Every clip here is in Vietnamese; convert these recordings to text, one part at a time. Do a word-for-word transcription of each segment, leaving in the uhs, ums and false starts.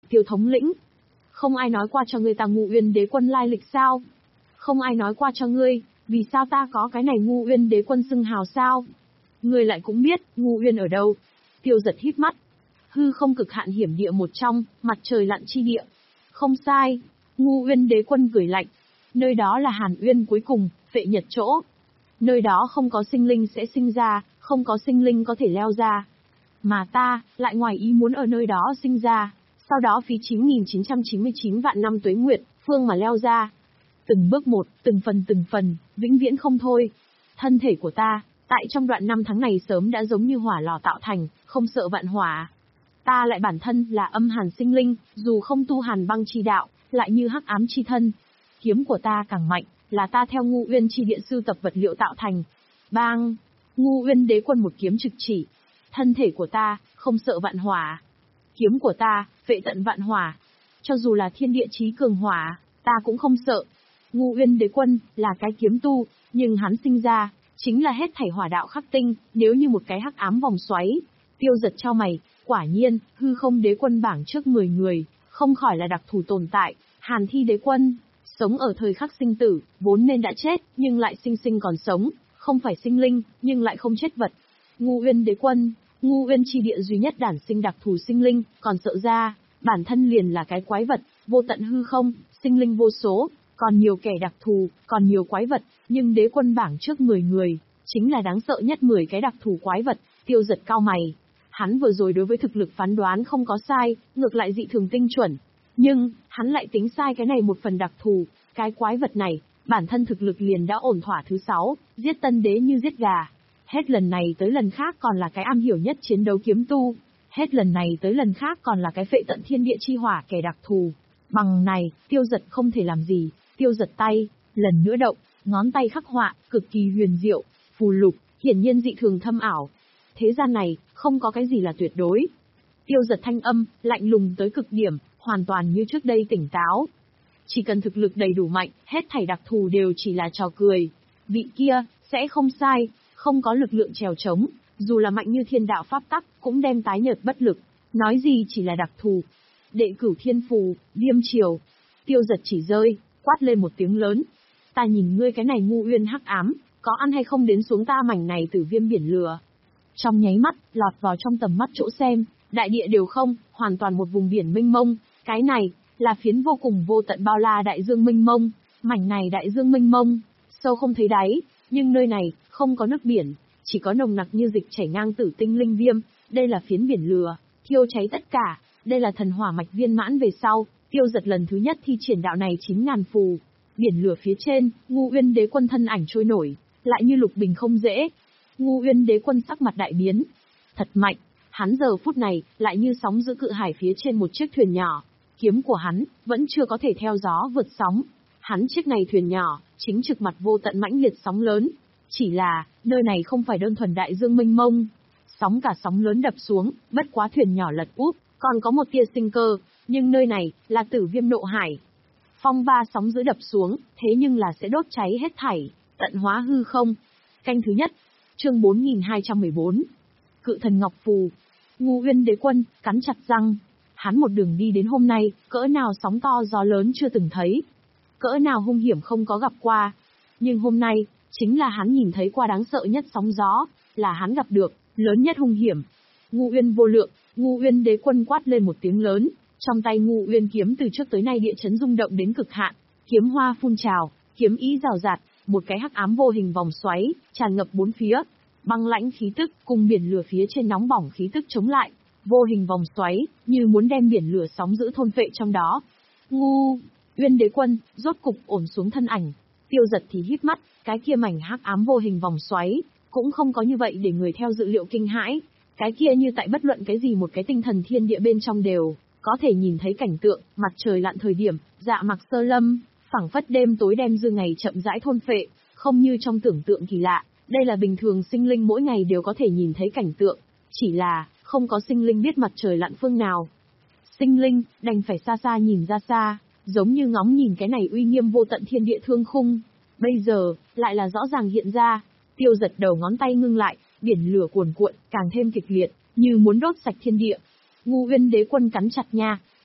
Tiêu thống lĩnh, không ai nói qua cho ngươi ta Ngũ Uyên Đế Quân lai lịch sao? Không ai nói qua cho ngươi, vì sao ta có cái này Ngũ Uyên Đế Quân xưng hào sao? Ngươi lại cũng biết, Ngũ Uyên ở đâu? Tiêu giật híp mắt. Hư không cực hạn hiểm địa một trong, mặt trời lặn chi địa. Không sai, Ngũ Uyên Đế Quân cười lạnh. Nơi đó là Hàn Uyên cuối cùng, Phệ Nhật chỗ. Nơi đó không có sinh linh sẽ sinh ra, không có sinh linh có thể leo ra. Mà ta, lại ngoài ý muốn ở nơi đó sinh ra, sau đó phí chín nghìn chín trăm chín mươi chín vạn năm tuế nguyệt, phương mà leo ra. Từng bước một, từng phần từng phần, vĩnh viễn không thôi. Thân thể của ta, tại trong đoạn năm tháng này sớm đã giống như hỏa lò tạo thành, không sợ vạn hỏa. Ta lại bản thân là âm hàn sinh linh, dù không tu hàn băng chi đạo, lại như hắc ám chi thân. Kiếm của ta càng mạnh, là ta theo Ngũ Uyên chi địa sưu tập vật liệu tạo thành. Bang! Ngũ Uyên Đế Quân một kiếm trực chỉ. Thân thể của ta, không sợ vạn hỏa. Kiếm của ta, vệ tận vạn hỏa. Cho dù là thiên địa chí cường hỏa, ta cũng không sợ. Ngũ Uyên Đế Quân, là cái kiếm tu, nhưng hắn sinh ra, chính là hết thảy hỏa đạo khắc tinh, nếu như một cái hắc ám vòng xoáy. Tiêu giật cho mày, quả nhiên, hư không đế quân bảng trước mười người, không khỏi là đặc thù tồn tại, Hàn Thi Đế Quân. Sống ở thời khắc sinh tử, vốn nên đã chết, nhưng lại sinh sinh còn sống, không phải sinh linh, nhưng lại không chết vật. Ngũ Uyên Đế Quân, Ngũ Uyên chi địa duy nhất đản sinh đặc thù sinh linh, còn sợ ra, bản thân liền là cái quái vật, vô tận hư không, sinh linh vô số, còn nhiều kẻ đặc thù, còn nhiều quái vật, nhưng đế quân bảng trước mười người, chính là đáng sợ nhất mười cái đặc thù quái vật. Tiêu giật cao mày. Hắn vừa rồi đối với thực lực phán đoán không có sai, ngược lại dị thường tinh chuẩn. Nhưng, hắn lại tính sai cái này một phần đặc thù, cái quái vật này, bản thân thực lực liền đã ổn thỏa thứ sáu, giết tân đế như giết gà. Hết lần này tới lần khác còn là cái am hiểu nhất chiến đấu kiếm tu. Hết lần này tới lần khác còn là cái phệ tận thiên địa chi hỏa kẻ đặc thù. Bằng này, tiêu giật không thể làm gì, tiêu giật tay, lần nữa động, ngón tay khắc họa, cực kỳ huyền diệu, phù lục, hiển nhiên dị thường thâm ảo. Thế gian này, không có cái gì là tuyệt đối. Tiêu giật thanh âm, lạnh lùng tới cực điểm, hoàn toàn như trước đây tỉnh táo. Chỉ cần thực lực đầy đủ mạnh, hết thảy đặc thù đều chỉ là trò cười. Vị kia, sẽ không sai, không có lực lượng trèo trống, dù là mạnh như thiên đạo pháp tắc, cũng đem tái nhợt bất lực. Nói gì chỉ là đặc thù. Đệ cửu thiên phù, viêm triều. Tiêu giật chỉ rơi, quát lên một tiếng lớn. Ta nhìn ngươi cái này Ngũ Uyên hắc ám, có ăn hay không đến xuống ta mảnh này tử viêm biển lửa. Trong nháy mắt, lọt vào trong tầm mắt chỗ xem, đại địa đều không, hoàn toàn một vùng biển mênh mông. Cái này, là phiến vô cùng vô tận bao la đại dương mênh mông. Mảnh này đại dương mênh mông, sâu không thấy đáy, nhưng nơi này, không có nước biển, chỉ có nồng nặc như dịch chảy ngang tử tinh linh viêm. Đây là phiến biển lửa, thiêu cháy tất cả. Đây là thần hỏa mạch viên mãn về sau, tiêu giật lần thứ nhất thi triển đạo này chín ngàn phù. Biển lửa phía trên, Ngũ Uyên Đế Quân thân ảnh trôi nổi, lại như lục bình không dễ. Ngũ Uyên Đế Quân sắc mặt đại biến. Thật mạnh, hắn giờ phút này, lại như sóng giữ cự hải phía trên một chiếc thuyền nhỏ. Kiếm của hắn, vẫn chưa có thể theo gió vượt sóng. Hắn chiếc này thuyền nhỏ, chính trực mặt vô tận mãnh liệt sóng lớn. Chỉ là, nơi này không phải đơn thuần đại dương mênh mông. Sóng cả sóng lớn đập xuống, bất quá thuyền nhỏ lật úp, còn có một tia sinh cơ, nhưng nơi này, là tử viêm nộ hải. Phong ba sóng giữ đập xuống, thế nhưng là sẽ đốt cháy hết thảy, tận hóa hư không. Canh thứ nhất, chương bốn nghìn hai trăm mười bốn. Cự thần Ngọc Phù. Ngũ Uyên Đế Quân, cắn chặt răng. Hắn một đường đi đến hôm nay, cỡ nào sóng to gió lớn chưa từng thấy. Cỡ nào hung hiểm không có gặp qua. Nhưng hôm nay, chính là hắn nhìn thấy qua đáng sợ nhất sóng gió, là hắn gặp được, lớn nhất hung hiểm. Ngũ Uyên vô lượng, Ngũ Uyên Đế Quân quát lên một tiếng lớn, trong tay Ngũ Uyên kiếm từ trước tới nay địa chấn rung động đến cực hạn, kiếm hoa phun trào, kiếm ý rào rạt, một cái hắc ám vô hình vòng xoáy, tràn ngập bốn phía, băng lãnh khí tức cùng biển lửa phía trên nóng bỏng khí tức chống lại, vô hình vòng xoáy, như muốn đem biển lửa sóng giữ thôn phệ trong đó. Ngũ Uyên Đế Quân rốt cục ổn xuống thân ảnh, tiêu giật thì híp mắt, cái kia mảnh hắc ám vô hình vòng xoáy, cũng không có như vậy để người theo dự liệu kinh hãi. Cái kia như tại bất luận cái gì một cái tinh thần thiên địa bên trong đều có thể nhìn thấy cảnh tượng, mặt trời lặn thời điểm, dạ mặc sơ lâm, phảng phất đêm tối đem dư ngày chậm rãi thôn phệ, không như trong tưởng tượng kỳ lạ. Đây là bình thường sinh linh mỗi ngày đều có thể nhìn thấy cảnh tượng, chỉ là không có sinh linh biết mặt trời lặn phương nào. Sinh linh đành phải xa xa nhìn ra xa, giống như ngóng nhìn cái này uy nghiêm vô tận thiên địa thương khung. Bây giờ lại là rõ ràng hiện ra. Tiêu giật đầu ngón tay ngưng lại, biển lửa cuồn cuộn, càng thêm kịch liệt, như muốn đốt sạch thiên địa. Ngũ Uyên Đế Quân cắn chặt nha,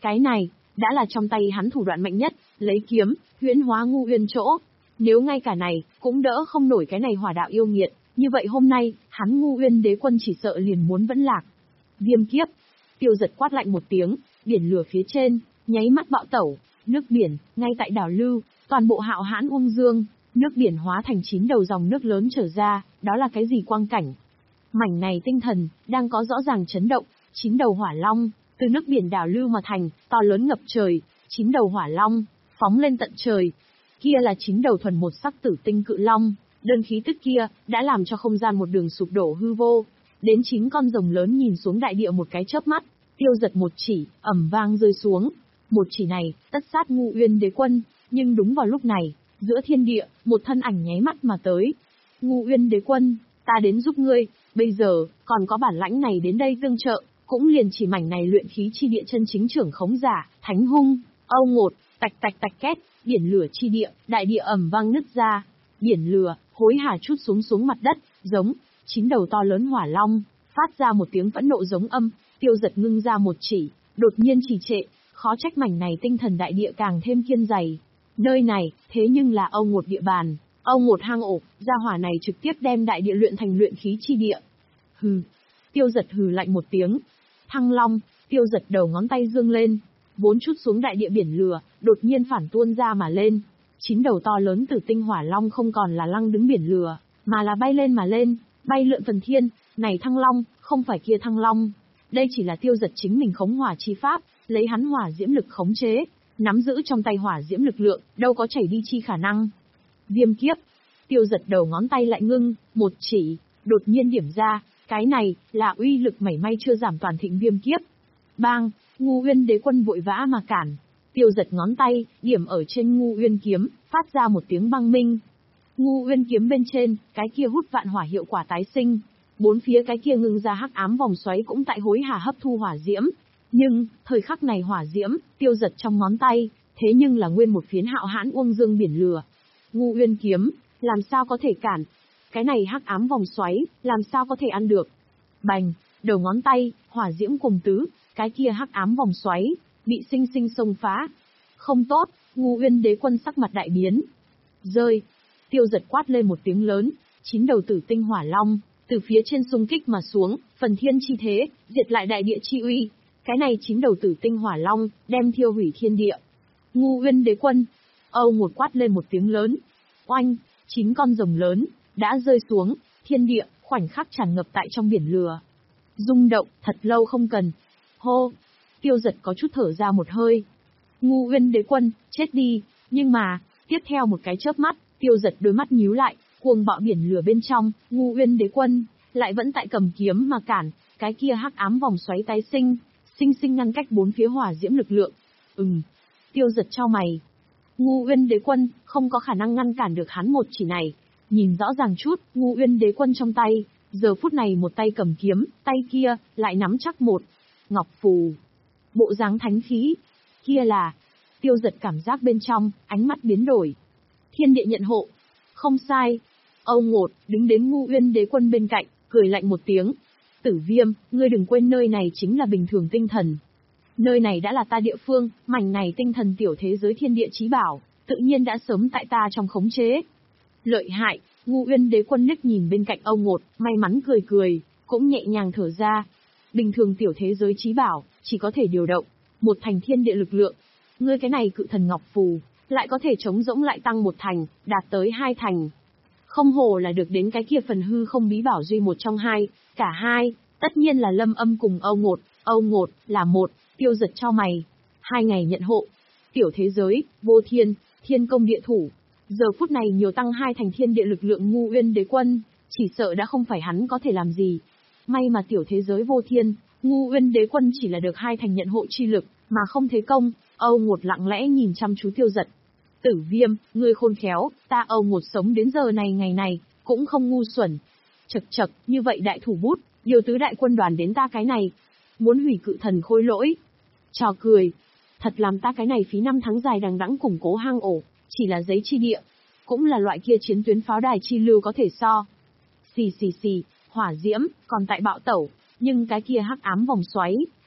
Cái này, đã là trong tay hắn thủ đoạn mạnh nhất, lấy kiếm, huyễn hóa Ngũ Uyên chỗ. Nếu ngay cả này, cũng đỡ không nổi cái này hỏa đạo yêu nghiệt, như vậy hôm nay, hắn Ngũ Uyên Đế Quân chỉ sợ liền muốn vẫn lạc. Viêm kiếp, Tiêu Giật quát lạnh một tiếng, biển lửa phía trên, nháy mắt bạo tẩu, nước biển, ngay tại đảo lưu, toàn bộ hạo hãn uông dương, nước biển hóa thành chín đầu dòng nước lớn trở ra, đó là cái gì quang cảnh? Mảnh này tinh thần, đang có rõ ràng chấn động, chín đầu hỏa long, từ nước biển đảo lưu mà thành, to lớn ngập trời, chín đầu hỏa long, phóng lên tận trời. Kia là chín đầu thuần một sắc tử tinh cự long, đơn khí tức kia, đã làm cho không gian một đường sụp đổ hư vô. Đến chín con rồng lớn nhìn xuống đại địa một cái chớp mắt, Tiêu Giật một chỉ, ầm vang rơi xuống. Một chỉ này, tất sát Ngũ Uyên Đế Quân, nhưng đúng vào lúc này, giữa thiên địa, một thân ảnh nháy mắt mà tới. Ngũ Uyên Đế Quân, ta đến giúp ngươi, bây giờ, còn có bản lãnh này đến đây tương trợ, cũng liền chỉ mảnh này luyện khí chi địa chân chính trưởng khống giả, thánh hung, âu ngột, tạch tạch tạch két, biển lửa chi địa, đại địa ầm vang nứt ra. Biển lửa, hối hả chút xuống xuống mặt đất, giống, chín đầu to lớn hỏa long, phát ra một tiếng phẫn nộ giống âm, Tiêu Giật ngưng ra một chỉ, đột nhiên trì trệ, khó trách mảnh này tinh thần đại địa càng thêm kiên dày. Nơi này, thế nhưng là Âu Ngột địa bàn, Âu Ngột hang ổ, gia hỏa này trực tiếp đem đại địa luyện thành luyện khí chi địa. Hừ, Tiêu Giật hừ lạnh một tiếng. Thăng Long, Tiêu Giật đầu ngón tay dương lên, vốn chút xuống đại địa biển lửa, đột nhiên phản tuôn ra mà lên. Chín đầu to lớn tử tinh hỏa long không còn là lăng đứng biển lửa, mà là bay lên mà lên, bay lượn phần thiên. Này Thăng Long, không phải kia Thăng Long. Đây chỉ là Tiêu Giật chính mình khống hỏa chi pháp, lấy hắn hỏa diễm lực khống chế, nắm giữ trong tay hỏa diễm lực lượng, đâu có chảy đi chi khả năng. Viêm kiếp, Tiêu Giật đầu ngón tay lại ngưng, một chỉ, đột nhiên điểm ra, cái này, là uy lực mảy may chưa giảm toàn thịnh viêm kiếp. Bang, Ngũ Uyên Đế Quân vội vã mà cản. Tiêu Giật ngón tay, điểm ở trên Ngũ Uyên kiếm, phát ra một tiếng băng minh. Ngũ Uyên kiếm bên trên, cái kia hút vạn hỏa hiệu quả tái sinh. Bốn phía cái kia ngưng ra hắc ám vòng xoáy cũng tại hối hả hấp thu hỏa diễm. Nhưng, thời khắc này hỏa diễm, Tiêu Giật trong ngón tay, thế nhưng là nguyên một phiến hạo hãn uông dương biển lửa. Ngũ Uyên kiếm, làm sao có thể cản? Cái này hắc ám vòng xoáy, làm sao có thể ăn được? Bành, đầu ngón tay, hỏa diễm cùng tứ, cái kia hắc ám vòng xoáy, bị sinh sinh xông phá. Không tốt, Ngũ Uyên Đế Quân sắc mặt đại biến. Rơi, Tiêu Giật quát lên một tiếng lớn, chín đầu tử tinh hỏa long, từ phía trên xung kích mà xuống, phần thiên chi thế, diệt lại đại địa chi uy. Cái này chín đầu tử tinh hỏa long, đem thiêu hủy thiên địa. Ngũ Uyên Đế Quân, Âu một quát lên một tiếng lớn. Oanh, chín con rồng lớn, đã rơi xuống, thiên địa, khoảnh khắc tràn ngập tại trong biển lửa. Rung động, thật lâu không cần. Hô, Tiêu Giật có chút thở ra một hơi. Ngũ Uyên Đế Quân, chết đi, nhưng mà, tiếp theo một cái chớp mắt, Tiêu Giật đôi mắt nhíu lại, cuồng bạo biển lửa bên trong, Ngũ Uyên Đế Quân, lại vẫn tại cầm kiếm mà cản, cái kia hắc ám vòng xoáy tái sinh, sinh sinh ngăn cách bốn phía hỏa diễm lực lượng. Ừm, Tiêu Giật chau mày. Ngũ Uyên Đế Quân, không có khả năng ngăn cản được hắn một chỉ này. Nhìn rõ ràng chút, Ngũ Uyên Đế Quân trong tay, giờ phút này một tay cầm kiếm, tay kia, lại nắm chắc một ngọc phù. Bộ dáng thánh khí, kia là, Tiêu Giật cảm giác bên trong, ánh mắt biến đổi. Thiên địa nhận hộ. Không sai. Âu Ngột, đứng đến Ngũ Uyên Đế Quân bên cạnh, cười lạnh một tiếng. Tử Viêm, ngươi đừng quên nơi này chính là bình thường tinh thần. Nơi này đã là ta địa phương, mảnh này tinh thần tiểu thế giới thiên địa chí bảo, tự nhiên đã sớm tại ta trong khống chế. Lợi hại, Ngũ Uyên Đế Quân liếc nhìn bên cạnh Âu Ngột, may mắn cười cười, cũng nhẹ nhàng thở ra. Bình thường tiểu thế giới chí bảo, chỉ có thể điều động một thành thiên địa lực lượng. Ngươi cái này cự thần ngọc phù, lại có thể chống rỗng lại tăng một thành, đạt tới hai thành. Không hồ là được đến cái kia phần hư không bí bảo duy một trong hai, cả hai, tất nhiên là Lâm Âm cùng Âu Ngột, Âu Ngột là một. Tiêu Giật cho mày. Hai ngày nhận hộ. Tiểu thế giới, vô thiên, thiên công địa thủ. Giờ phút này nhiều tăng hai thành thiên địa lực lượng Ngũ Uyên Đế Quân, chỉ sợ đã không phải hắn có thể làm gì. May mà tiểu thế giới vô thiên, Ngũ Uyên Đế Quân chỉ là được hai thành nhận hộ chi lực, mà không thế công. Âu Ngột lặng lẽ nhìn chăm chú Tiêu Giật. Tử Viêm, ngươi khôn khéo, ta Âu Ngột sống đến giờ này ngày này, cũng không ngu xuẩn. Chật chật, như vậy đại thủ bút, điều tứ đại quân đoàn đến ta cái này. Muốn hủy cự thần khôi lỗi. Trò cười. Thật làm ta cái này phí năm tháng dài đằng đẵng củng cố hang ổ, chỉ là giấy chi địa. Cũng là loại kia chiến tuyến pháo đài chi lưu có thể so. Xì xì xì, hỏa diễm, còn tại bạo tẩu, nhưng cái kia hắc ám vòng xoáy,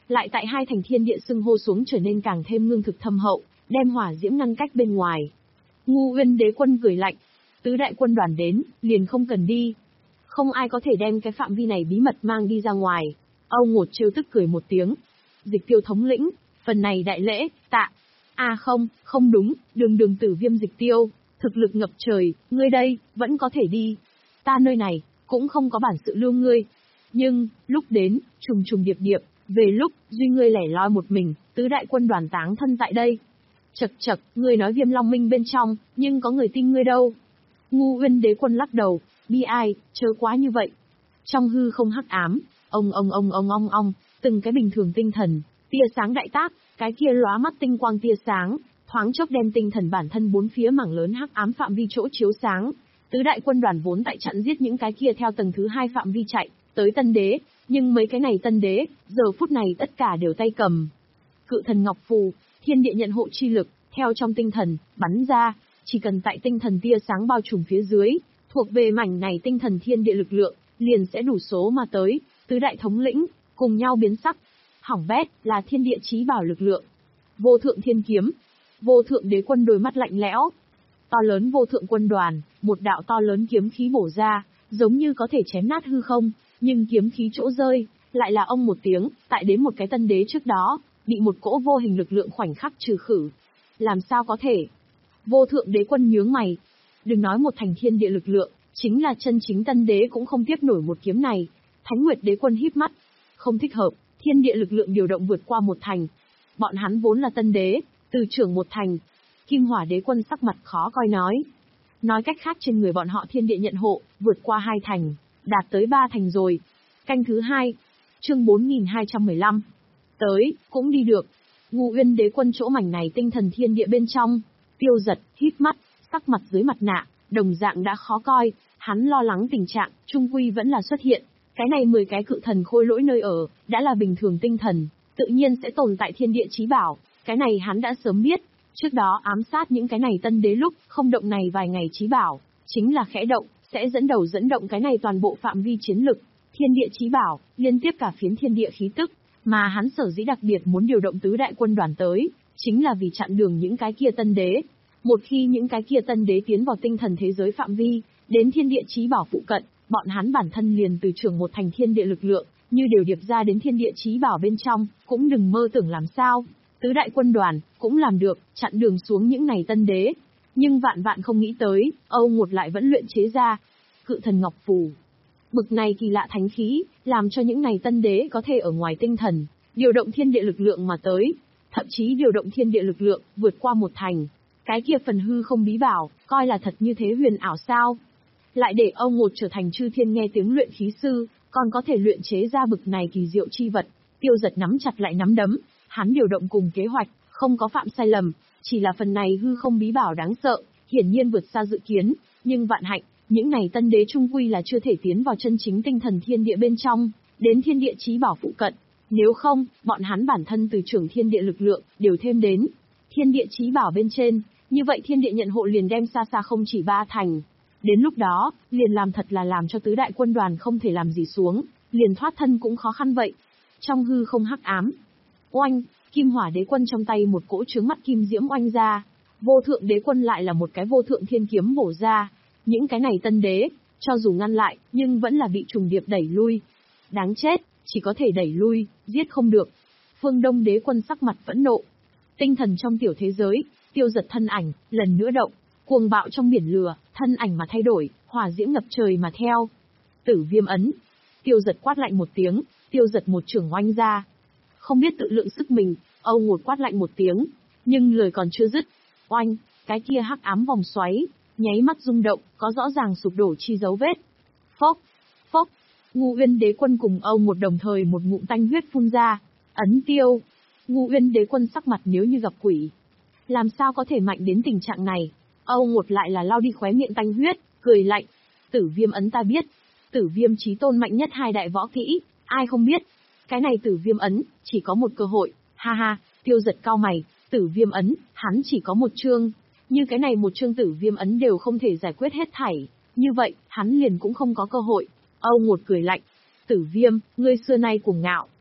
lại tại hai thành thiên địa xưng hô xuống trở nên càng thêm ngưng thực thâm hậu, đem hỏa diễm ngăn cách bên ngoài. Ngu Uyên Đế Quân cười lạnh, tứ đại quân đoàn đến, liền không cần đi. Không ai có thể đem cái phạm vi này bí mật mang đi ra ngoài. Âu Ngột trêu tức cười một tiếng. Dịch Tiêu thống lĩnh, phần này đại lễ, tạ. À không, không đúng, đường đường Tử Viêm Dịch Tiêu, thực lực ngập trời, ngươi đây, vẫn có thể đi. Ta nơi này, cũng không có bản sự lưu ngươi. Nhưng, lúc đến, trùng trùng điệp điệp, về lúc, duy ngươi lẻ loi một mình, tứ đại quân đoàn táng thân tại đây. Chậc chậc, ngươi nói Viêm Long Minh bên trong, nhưng có người tin ngươi đâu. Ngu Uyên Đế Quân lắc đầu, bi ai, chớ quá như vậy. Trong hư không hắc ám, ông ông ông ông ông ông, từng cái bình thường tinh thần, tia sáng đại tác, cái kia lóa mắt tinh quang tia sáng, thoáng chốc đem tinh thần bản thân bốn phía mảng lớn hắc ám phạm vi chỗ chiếu sáng. Tứ đại quân đoàn vốn tại chặn giết những cái kia theo tầng thứ hai phạm vi chạy tới Tân Đế, nhưng mấy cái này Tân Đế, giờ phút này tất cả đều tay cầm Cự Thần Ngọc Phù, thiên địa nhận hộ chi lực, theo trong tinh thần bắn ra, chỉ cần tại tinh thần tia sáng bao trùm phía dưới, thuộc về mảnh này tinh thần thiên địa lực lượng, liền sẽ đủ số mà tới, tứ đại thống lĩnh cùng nhau biến sắc. Hỏng bét, là thiên địa chí bảo lực lượng. Vô thượng thiên kiếm. Vô thượng đế quân đôi mắt lạnh lẽo. To lớn vô thượng quân đoàn, một đạo to lớn kiếm khí bổ ra, giống như có thể chém nát hư không, nhưng kiếm khí chỗ rơi, lại là ông một tiếng, tại đến một cái Tân Đế trước đó, bị một cỗ vô hình lực lượng khoảnh khắc trừ khử. Làm sao có thể? Vô thượng đế quân nhướng mày. Đừng nói một thành thiên địa lực lượng, chính là chân chính Tân Đế cũng không tiếp nổi một kiếm này. Thánh Nguyệt đế quân híp mắt. Không thích hợp, thiên địa lực lượng điều động vượt qua một thành. Bọn hắn vốn là Tân Đế, từ trưởng một thành. Kim Hỏa đế quân sắc mặt khó coi nói. Nói cách khác trên người bọn họ thiên địa nhận hộ, vượt qua hai thành, đạt tới ba thành rồi. Canh thứ hai, chương bốn nghìn hai trăm mười lăm. Tới, cũng đi được. Ngu Uyên đế quân chỗ mảnh này tinh thần thiên địa bên trong. Tiêu Giật, híp mắt, sắc mặt dưới mặt nạ, đồng dạng đã khó coi, hắn lo lắng tình trạng, trung quy vẫn là xuất hiện. Cái này mười cái cự thần khôi lỗi nơi ở, đã là bình thường tinh thần, tự nhiên sẽ tồn tại thiên địa chí bảo, cái này hắn đã sớm biết. Trước đó ám sát những cái này Tân Đế lúc, không động này vài ngày chí bảo, chính là khẽ động, sẽ dẫn đầu dẫn động cái này toàn bộ phạm vi chiến lực. Thiên địa chí bảo, liên tiếp cả phiến thiên địa khí tức, mà hắn sở dĩ đặc biệt muốn điều động tứ đại quân đoàn tới, chính là vì chặn đường những cái kia Tân Đế. Một khi những cái kia Tân Đế tiến vào tinh thần thế giới phạm vi, đến thiên địa chí bảo phụ cận, bọn hắn bản thân liền từ trưởng một thành thiên địa lực lượng, như đều điệp ra đến thiên địa chí bảo bên trong, cũng đừng mơ tưởng làm sao. Tứ đại quân đoàn, cũng làm được, chặn đường xuống những này Tân Đế. Nhưng vạn vạn không nghĩ tới, Âu Ngột lại vẫn luyện chế ra Cự Thần Ngọc Phù. Bực này kỳ lạ thánh khí, làm cho những này Tân Đế có thể ở ngoài tinh thần, điều động thiên địa lực lượng mà tới. Thậm chí điều động thiên địa lực lượng, vượt qua một thành. Cái kia phần hư không bí bảo, coi là thật như thế huyền ảo sao. Lại để Âu Ngột trở thành chư thiên nghe tiếng luyện khí sư, còn có thể luyện chế ra bực này kỳ diệu chi vật. Tiêu Giật nắm chặt lại nắm đấm, hắn điều động cùng kế hoạch, không có phạm sai lầm, chỉ là phần này hư không bí bảo đáng sợ, hiển nhiên vượt xa dự kiến, nhưng vạn hạnh, những này Tân Đế trung quy là chưa thể tiến vào chân chính tinh thần thiên địa bên trong, đến thiên địa chí bảo phụ cận. Nếu không, bọn hắn bản thân từ trưởng thiên địa lực lượng, đều thêm đến thiên địa chí bảo bên trên, như vậy thiên địa nhận hộ liền đem xa xa không chỉ ba thành. Đến lúc đó, liền làm thật là làm cho tứ đại quân đoàn không thể làm gì xuống, liền thoát thân cũng khó khăn vậy. Trong hư không hắc ám, oanh, Kim Hỏa đế quân trong tay một cỗ trướng mắt kim diễm oanh ra, vô thượng đế quân lại là một cái vô thượng thiên kiếm bổ ra. Những cái này Tân Đế, cho dù ngăn lại, nhưng vẫn là bị trùng điệp đẩy lui. Đáng chết, chỉ có thể đẩy lui, giết không được. Phương Đông đế quân sắc mặt phẫn nộ. Tinh thần trong tiểu thế giới, Tiêu Giật thân ảnh, lần nữa động, cuồng bạo trong biển lửa, thân ảnh mà thay đổi, hỏa diễm ngập trời mà theo. Tử Viêm ấn. Tiêu Giật quát lạnh một tiếng, Tiêu Giật một chưởng oanh ra. Không biết tự lượng sức mình, Âu Ngột quát lạnh một tiếng, nhưng lời còn chưa dứt. Oanh, cái kia hắc ám vòng xoáy, nháy mắt rung động, có rõ ràng sụp đổ chi dấu vết. Phốc, phốc, Ngu Uyên đế quân cùng Âu Ngột đồng thời một ngụm tanh huyết phun ra. Ấn tiêu. Ngu Uyên đế quân sắc mặt nếu như gặp quỷ. Làm sao có thể mạnh đến tình trạng này? Âu Ngột lại là lau đi khóe miệng tanh huyết, cười lạnh. Tử Viêm ấn ta biết. Tử Viêm chí tôn mạnh nhất hai đại võ kỹ, ai không biết. Cái này Tử Viêm ấn, chỉ có một cơ hội. Ha ha, Tiêu Giật cao mày, Tử Viêm ấn, hắn chỉ có một chương. Như cái này một chương Tử Viêm ấn đều không thể giải quyết hết thảy. Như vậy, hắn liền cũng không có cơ hội. Âu Ngột cười lạnh. Tử Viêm, ngươi xưa nay cuồng ngạo.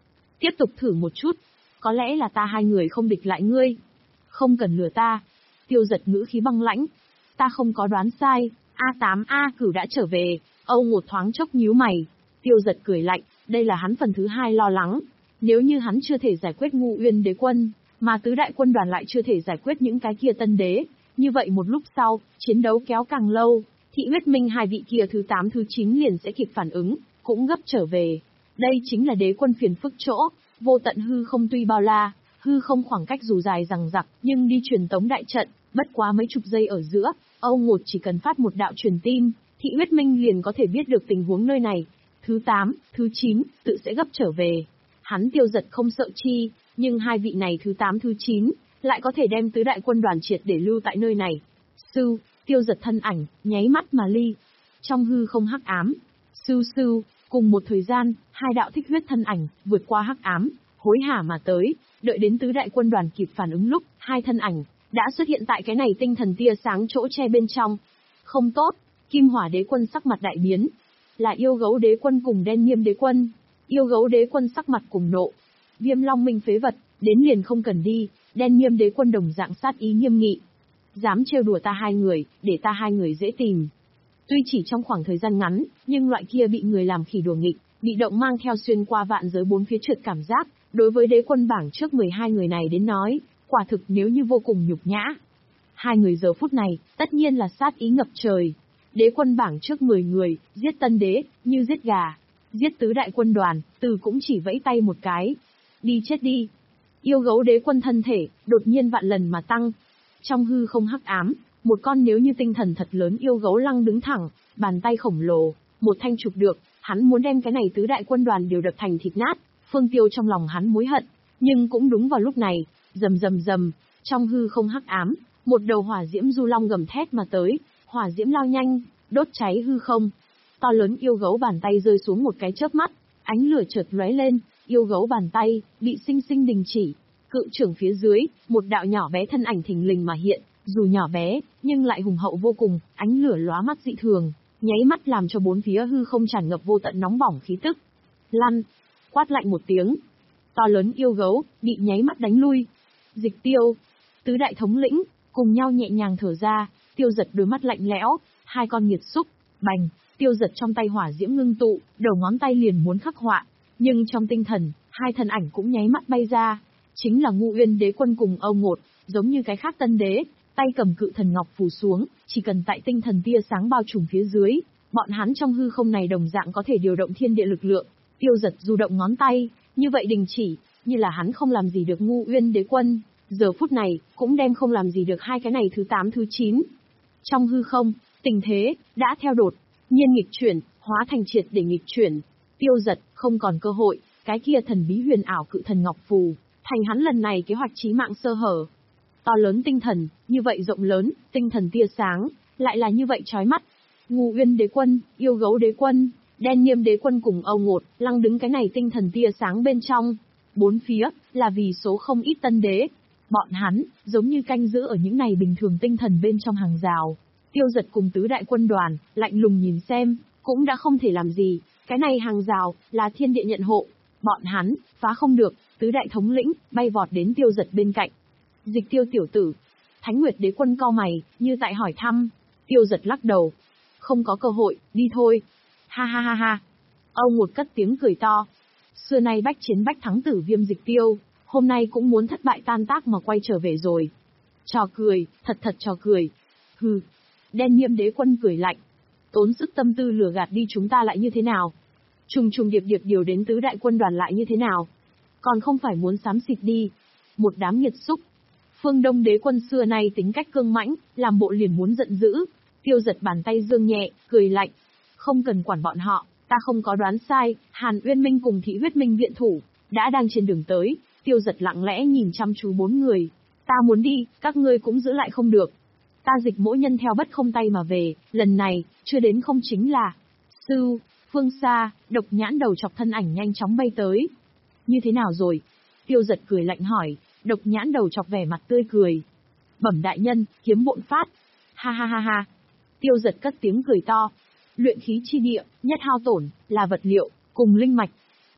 Tiếp tục thử một chút. Có lẽ là ta hai người không địch lại ngươi. Không cần lừa ta. Tiêu Giật ngữ khí băng lãnh. Ta không có đoán sai. A tám A Cửu đã trở về. Âu Ngột thoáng chốc nhíu mày. Tiêu Giật cười lạnh. Đây là hắn phần thứ hai lo lắng. Nếu như hắn chưa thể giải quyết Ngũ Uyên Đế Quân, mà tứ đại quân đoàn lại chưa thể giải quyết những cái kia tân đế, như vậy một lúc sau, chiến đấu kéo càng lâu, Thị Huyết Minh hai vị kia thứ tám thứ chín liền sẽ kịp phản ứng, cũng gấp trở về. Đây chính là đế quân phiền phức chỗ, vô tận hư không tuy bao la, hư không khoảng cách dù dài rằng rặc, nhưng đi truyền tống đại trận, bất quá mấy chục giây ở giữa, Âu Ngột chỉ cần phát một đạo truyền tin, Thị Huyết Minh liền có thể biết được tình huống nơi này. Thứ tám, thứ chín, tự sẽ gấp trở về. Hắn Tiêu Giật không sợ chi, nhưng hai vị này thứ tám thứ chín, lại có thể đem tứ đại quân đoàn triệt để lưu tại nơi này. Sư, Tiêu Giật thân ảnh, nháy mắt mà ly. Trong hư không hắc ám. Sư sư, cùng một thời gian, hai đạo thích huyết thân ảnh, vượt qua hắc ám, hối hả mà tới, đợi đến tứ đại quân đoàn kịp phản ứng lúc, hai thân ảnh, đã xuất hiện tại cái này tinh thần tia sáng chỗ che bên trong. Không tốt, Kim Hỏa Đế Quân sắc mặt đại biến. Là Yêu Gấu Đế Quân cùng Đen Nghiêm Đế Quân. Yêu Gấu Đế Quân sắc mặt cùng nộ. Viêm Long Minh phế vật, đến liền không cần đi. Đen Nghiêm Đế Quân đồng dạng sát ý nghiêm nghị. Dám trêu đùa ta hai người, để ta hai người dễ tìm. Tuy chỉ trong khoảng thời gian ngắn, nhưng loại kia bị người làm khỉ đùa nghịch, bị động mang theo xuyên qua vạn giới bốn phía trượt cảm giác, đối với đế quân bảng trước mười hai người này đến nói, quả thực nếu như vô cùng nhục nhã. Hai người giờ phút này, tất nhiên là sát ý ngập trời. Đế quân bảng trước mười người, giết tân đế, như giết gà. Giết tứ đại quân đoàn, từ cũng chỉ vẫy tay một cái. Đi chết đi. Yêu Gấu Đế Quân thân thể, đột nhiên vạn lần mà tăng. Trong hư không hắc ám, một con nếu như tinh thần thật lớn yêu gấu lăng đứng thẳng, bàn tay khổng lồ, một thanh chụp được, hắn muốn đem cái này tứ đại quân đoàn đều đập thành thịt nát. Phương Tiêu trong lòng hắn mối hận, nhưng cũng đúng vào lúc này, rầm rầm rầm, trong hư không hắc ám, một đầu hỏa diễm du long gầm thét mà tới, hỏa diễm lao nhanh, đốt cháy hư không. To lớn yêu gấu bàn tay rơi xuống một cái chớp mắt, ánh lửa chợt lóe lên, yêu gấu bàn tay bị sinh sinh đình chỉ. Cự trưởng phía dưới, một đạo nhỏ bé thân ảnh thình lình mà hiện, dù nhỏ bé, nhưng lại hùng hậu vô cùng, ánh lửa lóa mắt dị thường, nháy mắt làm cho bốn phía hư không tràn ngập vô tận nóng bỏng khí tức. Lăn, quát lạnh một tiếng, to lớn yêu gấu bị nháy mắt đánh lui. Dịch Tiêu, tứ đại thống lĩnh cùng nhau nhẹ nhàng thở ra. Tiêu Giật đôi mắt lạnh lẽo, hai con nghiệt xúc, bành. Tiêu Giật trong tay hỏa diễm ngưng tụ, đầu ngón tay liền muốn khắc họa, nhưng trong tinh thần, hai thân ảnh cũng nháy mắt bay ra. Chính là Ngũ Uyên Đế Quân cùng Âu Ngột, giống như cái khác tân đế, tay cầm cự thần ngọc phủ xuống, chỉ cần tại tinh thần tia sáng bao trùm phía dưới, bọn hắn trong hư không này đồng dạng có thể điều động thiên địa lực lượng. Tiêu Giật du động ngón tay, như vậy đình chỉ, như là hắn không làm gì được Ngũ Uyên Đế Quân, giờ phút này cũng đem không làm gì được hai cái này thứ tám thứ chín. Trong hư không, tình thế đã theo đột nhiên nghịch chuyển, hóa thành triệt để nghịch chuyển. Tiêu Giật không còn cơ hội, cái kia thần bí huyền ảo cự thần ngọc phù, thành hắn lần này kế hoạch chí mạng sơ hở. To lớn tinh thần, như vậy rộng lớn, tinh thần tia sáng, lại là như vậy chói mắt. Ngũ Uyên Đế Quân, Yêu Gấu Đế Quân, Đen Nghiêm Đế Quân cùng Âu Ngột, lăng đứng cái này tinh thần tia sáng bên trong. Bốn phía, là vì số không ít tân đế. Bọn hắn, giống như canh giữ ở những này bình thường tinh thần bên trong hàng rào. Tiêu Giật cùng tứ đại quân đoàn, lạnh lùng nhìn xem, cũng đã không thể làm gì. Cái này hàng rào, là thiên địa nhận hộ. Bọn hắn, phá không được. Tứ đại thống lĩnh, bay vọt đến Tiêu Giật bên cạnh. Dịch Tiêu tiểu tử. Thánh Nguyệt Đế Quân cau mày, như tại hỏi thăm. Tiêu Giật lắc đầu. Không có cơ hội, đi thôi. Ha ha ha ha. Âu Ngột cất tiếng cười to. Xưa nay bách chiến bách thắng tử Viêm Dịch Tiêu, hôm nay cũng muốn thất bại tan tác mà quay trở về rồi. Trò cười, thật thật trò cười. Hừ. Đen Nghiêm Đế Quân cười lạnh. Tốn sức tâm tư lừa gạt đi chúng ta lại như thế nào? Trùng trùng điệp điệp điều đến tứ đại quân đoàn lại như thế nào? Còn không phải muốn xám xịt đi. Một đám nghiệt xúc. Phương Đông Đế Quân xưa nay tính cách cương mãnh, làm bộ liền muốn giận dữ. Tiêu Giật bàn tay dương nhẹ, cười lạnh. Không cần quản bọn họ, ta không có đoán sai, Hàn Uyên Minh cùng Thị Huyết Minh viện thủ, đã đang trên đường tới. Tiêu Giật lặng lẽ nhìn chăm chú bốn người. Ta muốn đi, các ngươi cũng giữ lại không được. Ta Dịch mỗi nhân theo bất không tay mà về, lần này, chưa đến không chính là. Sư, phương xa, độc nhãn đầu chọc thân ảnh nhanh chóng bay tới. Như thế nào rồi? Tiêu Giật cười lạnh hỏi, độc nhãn đầu chọc vẻ mặt tươi cười. Bẩm đại nhân, kiếm bộn phát. Ha ha ha ha. Tiêu Giật cất tiếng cười to. Luyện khí chi địa, nhất hao tổn, là vật liệu, cùng linh mạch.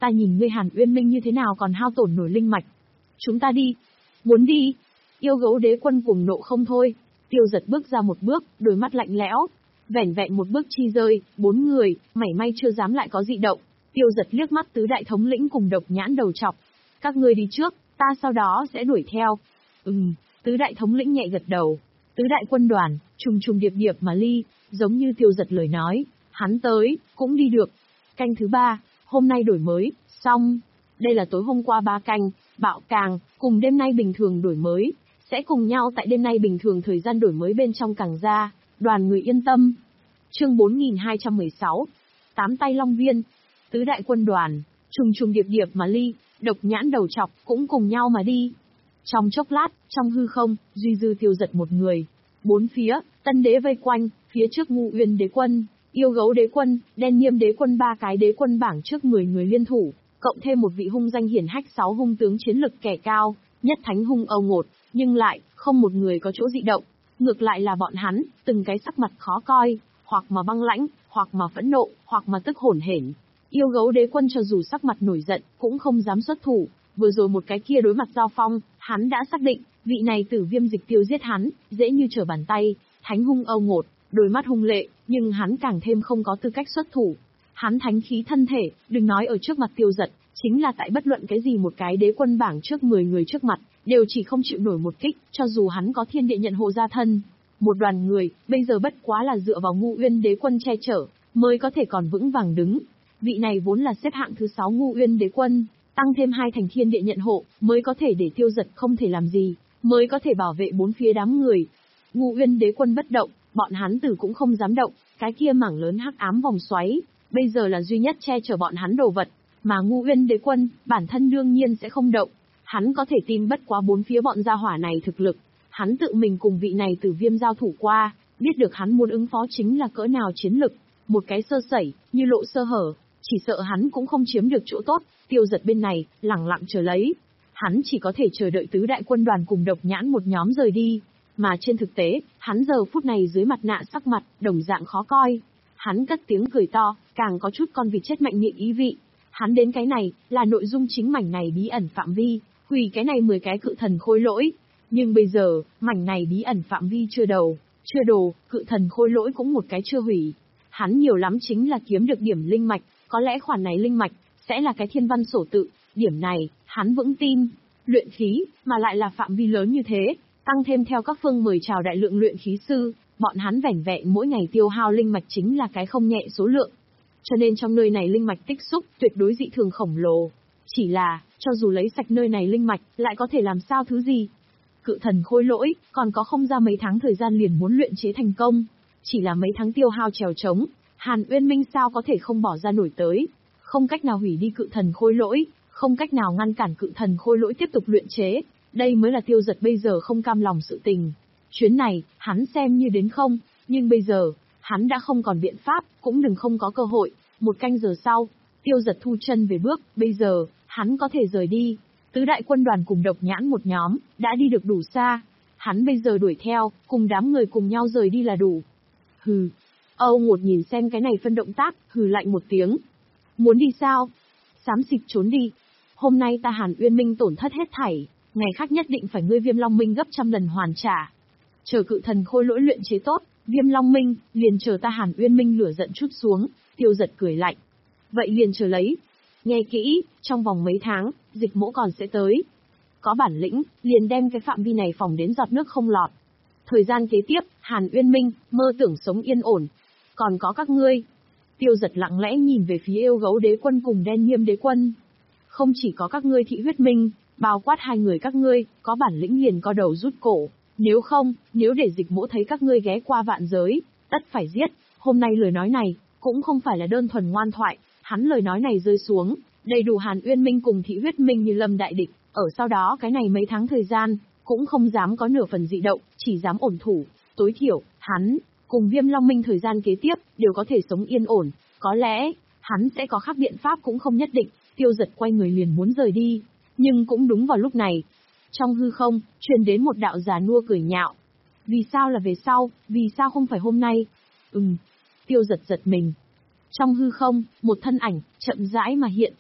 ta nhìn ngươi Hàn Uyên Minh như thế nào còn hao tổn nổi linh mạch. Chúng ta đi. Muốn đi. Yêu gấu đế quân cuồng nộ không thôi. Tiêu Giật bước ra một bước, đôi mắt lạnh lẽo. Vẻn vẹn một bước chi rơi, bốn người, mảy may chưa dám lại có dị động. Tiêu Giật liếc mắt tứ đại thống lĩnh cùng Độc Nhãn đầu chọc. Các ngươi đi trước, ta sau đó sẽ đuổi theo. Ừm, tứ đại thống lĩnh nhẹ gật đầu. Tứ đại quân đoàn, trùng trùng điệp điệp mà ly, giống như Tiêu Giật lời nói. Hắn tới, cũng đi được. Canh thứ ba, hôm nay đổi mới, xong. Đây là tối hôm qua ba canh, bạo càng, cùng đêm nay bình thường đổi mới. Sẽ cùng nhau tại đêm nay bình thường thời gian đổi mới bên trong càng ra. Đoàn người yên tâm. Chương bốn nghìn hai trăm mười sáu. Tám tay Long Viên. Tứ đại quân đoàn, trùng trùng điệp điệp mà ly, Độc Nhãn đầu chọc cũng cùng nhau mà đi. Trong chốc lát, trong hư không, duy dư Tiêu Giật một người. Bốn phía, Tân Đế vây quanh, phía trước Ngũ Uyên đế quân, Yêu gấu đế quân, Đen Nghiêm đế quân, ba cái đế quân bảng trước mười người liên thủ, cộng thêm một vị hung danh hiển hách sáu hung tướng chiến lực kẻ cao, nhất thánh hung âu ngột, nhưng lại không một người có chỗ dị động. Ngược lại là bọn hắn, từng cái sắc mặt khó coi, hoặc mà băng lãnh, hoặc mà phẫn nộ, hoặc mà tức hổn hển. Yêu gấu đế quân cho dù sắc mặt nổi giận, cũng không dám xuất thủ. Vừa rồi một cái kia đối mặt giao phong, hắn đã xác định, vị này Tử Viêm Dịch Tiêu giết hắn, dễ như trở bàn tay. Thánh hung âu ngột, đôi mắt hung lệ, nhưng hắn càng thêm không có tư cách xuất thủ. Hắn thánh khí thân thể, đừng nói ở trước mặt Tiêu Giật, chính là tại bất luận cái gì một cái đế quân bảng trước mười người trước mặt, đều chỉ không chịu nổi một kích, cho dù hắn có thiên địa nhận hộ gia thân. Một đoàn người, bây giờ bất quá là dựa vào Ngũ Uyên đế quân che chở, mới có thể còn vững vàng đứng. Vị này vốn là xếp hạng thứ sáu Ngũ Uyên đế quân, tăng thêm hai thành thiên địa nhận hộ, mới có thể để Tiêu Giật không thể làm gì, mới có thể bảo vệ bốn phía đám người. Ngũ Uyên đế quân bất động, bọn hắn tử cũng không dám động, cái kia mảng lớn hắc ám vòng xoáy, bây giờ là duy nhất che chở bọn hắn đồ vật, mà Ngũ Uyên đế quân, bản thân đương nhiên sẽ không động. Hắn có thể tin bất quá bốn phía bọn gia hỏa này thực lực, hắn tự mình cùng vị này Tử Viêm giao thủ qua, biết được hắn muốn ứng phó chính là cỡ nào chiến lực, một cái sơ sẩy, như lộ sơ hở, chỉ sợ hắn cũng không chiếm được chỗ tốt. Tiêu Giật bên này, lẳng lặng chờ lấy. Hắn chỉ có thể chờ đợi tứ đại quân đoàn cùng Độc Nhãn một nhóm rời đi. Mà trên thực tế, hắn giờ phút này dưới mặt nạ sắc mặt, đồng dạng khó coi. Hắn cất tiếng cười to, càng có chút con vịt chết mạnh miệng ý vị. Hắn đến cái này, là nội dung chính mảnh này bí ẩn phạm vi, hủy cái này mười cái cự thần khôi lỗi. Nhưng bây giờ, mảnh này bí ẩn phạm vi chưa đầu, chưa đồ, cự thần khôi lỗi cũng một cái chưa hủy. Hắn nhiều lắm chính là kiếm được điểm linh mạch, có lẽ khoản này linh mạch sẽ là cái thiên văn sổ tự, điểm này, hắn vững tin. Luyện khí, mà lại là phạm vi lớn như thế, tăng thêm theo các phương mời chào đại lượng luyện khí sư, bọn hắn vẻn vẹn mỗi ngày tiêu hao linh mạch chính là cái không nhẹ số lượng. Cho nên trong nơi này linh mạch tích xúc tuyệt đối dị thường khổng lồ. Chỉ là, cho dù lấy sạch nơi này linh mạch, lại có thể làm sao thứ gì? Cự thần khôi lỗi, còn có không ra mấy tháng thời gian liền muốn luyện chế thành công. Chỉ là mấy tháng tiêu hao trèo trống, Hàn Uyên Minh sao có thể không bỏ ra nổi tới. Không cách nào hủy đi cự thần khôi lỗi, không cách nào ngăn cản cự thần khôi lỗi tiếp tục luyện chế. Đây mới là Tiêu Giật bây giờ không cam lòng sự tình. Chuyến này, hắn xem như đến không, nhưng bây giờ, hắn đã không còn biện pháp, cũng đừng không có cơ hội. Một canh giờ sau, Tiêu Giật thu chân về bước, bây giờ, hắn có thể rời đi. Tứ đại quân đoàn cùng Độc Nhãn một nhóm, đã đi được đủ xa. Hắn bây giờ đuổi theo, cùng đám người cùng nhau rời đi là đủ. Hừ. Âu Ngột nhìn xem cái này phân động tác, hừ lạnh một tiếng. Muốn đi sao? Xám xịt trốn đi. Hôm nay ta Hàn Uyên Minh tổn thất hết thảy, ngày khác nhất định phải ngươi Viêm Long Minh gấp trăm lần hoàn trả. Chờ cự thần khôi lỗi luyện chế tốt, Viêm Long Minh, liền chờ ta Hàn Uyên Minh lửa giận chút xuống. Tiêu Giật cười lạnh. Vậy liền chờ lấy. Nghe kỹ, trong vòng mấy tháng, Dịch Mỗ còn sẽ tới. Có bản lĩnh, liền đem cái phạm vi này phòng đến giọt nước không lọt. Thời gian kế tiếp, Hàn Uyên Minh, mơ tưởng sống yên ổn. Còn có các ngươi. Tiêu Giật lặng lẽ nhìn về phía Yêu gấu đế quân cùng Đen Nghiêm đế quân. Không chỉ có các ngươi Thị Huyết Minh, bao quát hai người các ngươi, có bản lĩnh liền co đầu rút cổ. Nếu không, nếu để Dịch Mỗ thấy các ngươi ghé qua vạn giới, tất phải giết. Hôm nay lời nói này, cũng không phải là đơn thuần ngoan thoại. Hắn lời nói này rơi xuống, đầy đủ Hàn Uyên Minh cùng Thị Huyết Minh như lâm đại địch. Ở sau đó cái này mấy tháng thời gian, cũng không dám có nửa phần dị động, chỉ dám ổn thủ. Tối thiểu, hắn cùng Viêm Long Minh thời gian kế tiếp, đều có thể sống yên ổn. Có lẽ, hắn sẽ có khác biện pháp cũng không nhất định. Tiêu Giật quay người liền muốn rời đi. Nhưng cũng đúng vào lúc này, trong hư không, truyền đến một đạo già nua cười nhạo. Vì sao là về sau, vì sao không phải hôm nay? Ừm. Tiêu Giật giật mình. Trong hư không, một thân ảnh, chậm rãi mà hiện.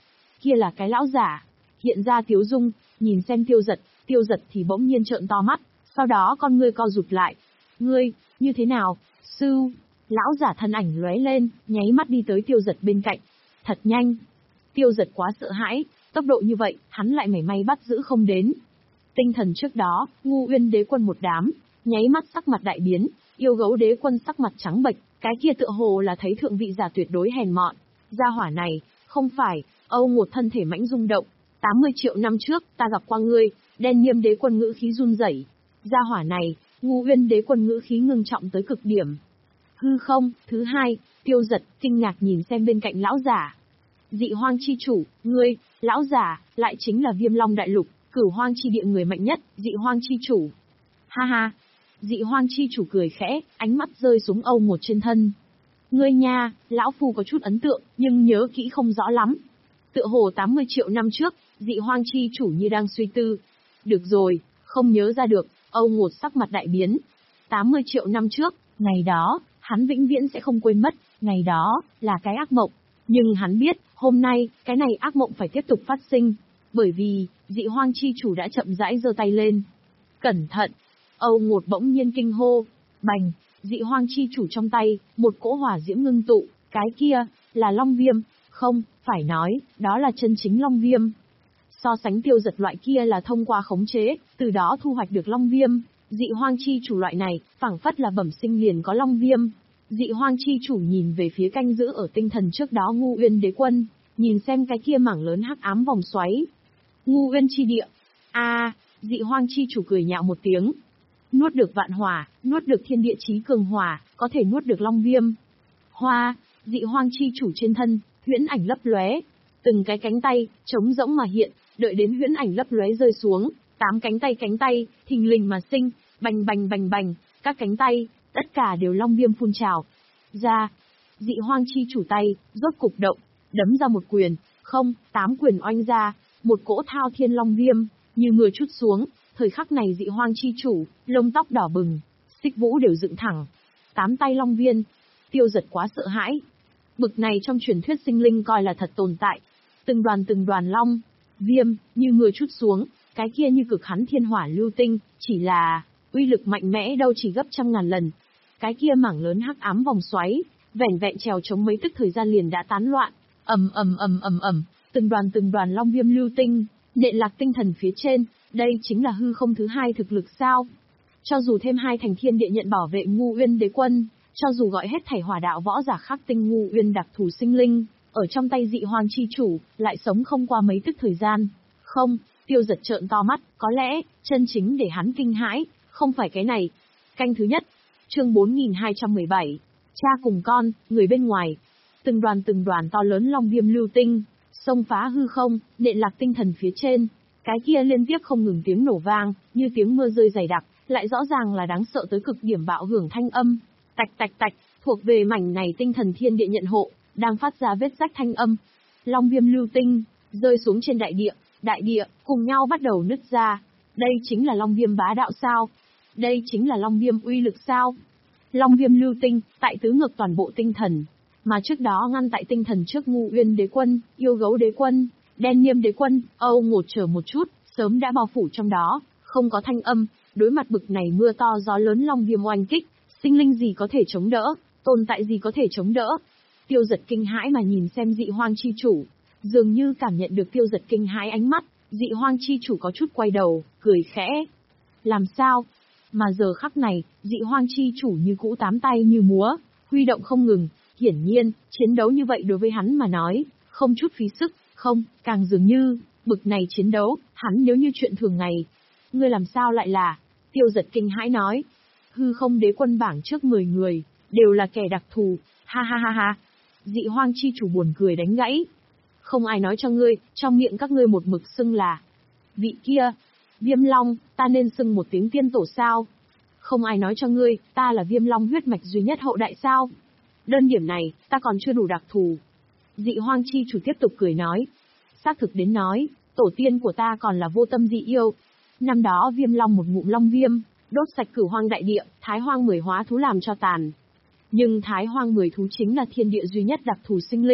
kia là cái lão giả. Hiện ra tiếu dung, nhìn xem Tiêu Giật, Tiêu Giật thì bỗng nhiên trợn to mắt, sau đó con ngươi co rụt lại. Ngươi, như thế nào? Sư, lão giả thân ảnh lóe lên, nháy mắt đi tới Tiêu Giật bên cạnh. Thật nhanh. Tiêu Giật quá sợ hãi, tốc độ như vậy, hắn lại mảy may bắt giữ không đến. Tinh thần trước đó, Ngu Uyên đế quân một đám, nháy mắt sắc mặt đại biến, yêu gấu đế quân sắc mặt trắng bệch, cái kia tựa hồ là thấy thượng vị giả tuyệt đối hèn mọn. Gia hỏa này, không phải, Âu một thân thể mãnh rung động, tám mươi triệu năm trước, ta gặp qua ngươi, đen nhiêm đế quân ngữ khí run rẩy. Gia hỏa này, Ngu Uyên đế quân ngữ khí ngưng trọng tới cực điểm. Hư không, thứ hai, Tiêu Giật, kinh ngạc nhìn xem bên cạnh lão giả. Dị hoang chi chủ, ngươi, lão giả, lại chính là Viêm Long Đại Lục, Cửu Hoang chi địa người mạnh nhất, dị hoang chi chủ. Ha ha, dị hoang chi chủ cười khẽ, ánh mắt rơi xuống Âu một trên thân. Ngươi nha, lão phu có chút ấn tượng, nhưng nhớ kỹ không rõ lắm. Tựa hồ tám mươi triệu năm trước, dị hoang chi chủ như đang suy tư. Được rồi, không nhớ ra được, Âu một sắc mặt đại biến. tám mươi triệu năm trước, ngày đó, hắn vĩnh viễn sẽ không quên mất, ngày đó, là cái ác mộng. Nhưng hắn biết, hôm nay, cái này ác mộng phải tiếp tục phát sinh. Bởi vì, dị hoang chi chủ đã chậm rãi giơ tay lên. Cẩn thận! Âu một bỗng nhiên kinh hô. Bành! Dị hoang chi chủ trong tay, một cỗ hỏa diễm ngưng tụ, cái kia, là long viêm. Không, phải nói, đó là chân chính long viêm. So sánh Tiêu Giật loại kia là thông qua khống chế, từ đó thu hoạch được long viêm. Dị hoang chi chủ loại này, phảng phất là bẩm sinh liền có long viêm. Dị hoang chi chủ nhìn về phía canh giữ ở tinh thần trước đó Ngu Uyên đế quân, nhìn xem cái kia mảng lớn hắc ám vòng xoáy. Ngu Uyên chi địa. A, à, dị hoang chi chủ cười nhạo một tiếng. Nuốt được vạn hỏa, nuốt được thiên địa chí cường hỏa, có thể nuốt được long viêm. Hoa, dị hoang chi chủ trên thân, huyễn ảnh lấp lóe, từng cái cánh tay trống rỗng mà hiện, đợi đến huyễn ảnh lấp lóe rơi xuống, tám cánh tay cánh tay thình lình mà sinh, bành bành bành bành, các cánh tay tất cả đều long viêm phun trào ra. Dị hoang chi chủ tay rốt cục động, đấm ra một quyền, không, tám quyền oanh ra, một cỗ thao thiên long viêm như mưa trút xuống. Thời khắc này dị hoang chi chủ, lông tóc đỏ bừng, xích vũ đều dựng thẳng. Tám tay long viên, Tiêu Giật quá sợ hãi. Bực này trong truyền thuyết sinh linh coi là thật tồn tại. Từng đoàn từng đoàn long, viêm, như mưa trút xuống, cái kia như cực hắn thiên hỏa lưu tinh, chỉ là, uy lực mạnh mẽ đâu chỉ gấp trăm ngàn lần. Cái kia mảng lớn hắc ám vòng xoáy, vẻn vẹn trèo chống mấy tức thời gian liền đã tán loạn, ầm ầm ầm ầm ầm, từng đoàn từng đoàn long viêm lưu tinh, nện lạc tinh thần phía trên. Đây chính là hư không thứ hai thực lực sao? Cho dù thêm hai thành thiên địa nhận bảo vệ Ngu Uyên đế quân, cho dù gọi hết thảy hỏa đạo võ giả khắc tinh Ngu Uyên đặc thù sinh linh, ở trong tay dị hoang chi chủ, lại sống không qua mấy tức thời gian. Không, Tiêu Giật trợn to mắt, có lẽ, chân chính để hắn kinh hãi, không phải cái này. Canh thứ nhất, chương bốn nghìn hai trăm mười bảy, cha cùng con, người bên ngoài. Từng đoàn từng đoàn to lớn long viêm lưu tinh, xông phá hư không, nện lạc tinh thần phía trên. Cái kia liên tiếp không ngừng tiếng nổ vang, như tiếng mưa rơi dày đặc, lại rõ ràng là đáng sợ tới cực điểm bạo hưởng thanh âm. Tạch tạch tạch, thuộc về mảnh này tinh thần thiên địa nhận hộ, đang phát ra vết rách thanh âm. Long viêm lưu tinh, rơi xuống trên đại địa, đại địa, cùng nhau bắt đầu nứt ra. Đây chính là long viêm bá đạo sao? Đây chính là long viêm uy lực sao? Long viêm lưu tinh, tại tứ ngược toàn bộ tinh thần. Mà trước đó ngăn tại tinh thần trước Ngu Uyên đế quân, yêu gấu đế quân, đen nhiêm đế quân, Âu một chờ một chút, sớm đã bao phủ trong đó, không có thanh âm. Đối mặt bực này mưa to gió lớn long viêm oanh kích, sinh linh gì có thể chống đỡ, tồn tại gì có thể chống đỡ. Tiêu Giật kinh hãi mà nhìn xem dị hoang chi chủ, dường như cảm nhận được Tiêu Giật kinh hãi ánh mắt, dị hoang chi chủ có chút quay đầu, cười khẽ. Làm sao? Mà giờ khắc này, dị hoang chi chủ như cũ tám tay như múa, huy động không ngừng, hiển nhiên, chiến đấu như vậy đối với hắn mà nói, không chút phí sức, không, càng dường như, bực này chiến đấu, hắn nếu như chuyện thường ngày. Ngươi làm sao lại là? Tiêu Giật kinh hãi nói. Hư không đế quân bảng trước mười người, đều là kẻ đặc thù, ha ha ha ha. Dị hoang chi chủ buồn cười đánh gãy. Không ai nói cho ngươi, trong miệng các ngươi một mực xưng là vị kia, Viêm Long, ta nên xưng một tiếng tiên tổ sao? Không ai nói cho ngươi, ta là Viêm Long huyết mạch duy nhất hậu đại sao? Đơn điểm này, ta còn chưa đủ đặc thù. Dị hoang chi chủ tiếp tục cười nói. Xác thực đến nói, tổ tiên của ta còn là vô tâm dị yêu. Năm đó Viêm Long một ngụm long viêm, đốt sạch cửu hoang đại địa, thái hoang mười hóa thú làm cho tàn. Nhưng thái hoang mười thú chính là thiên địa duy nhất đặc thù sinh linh,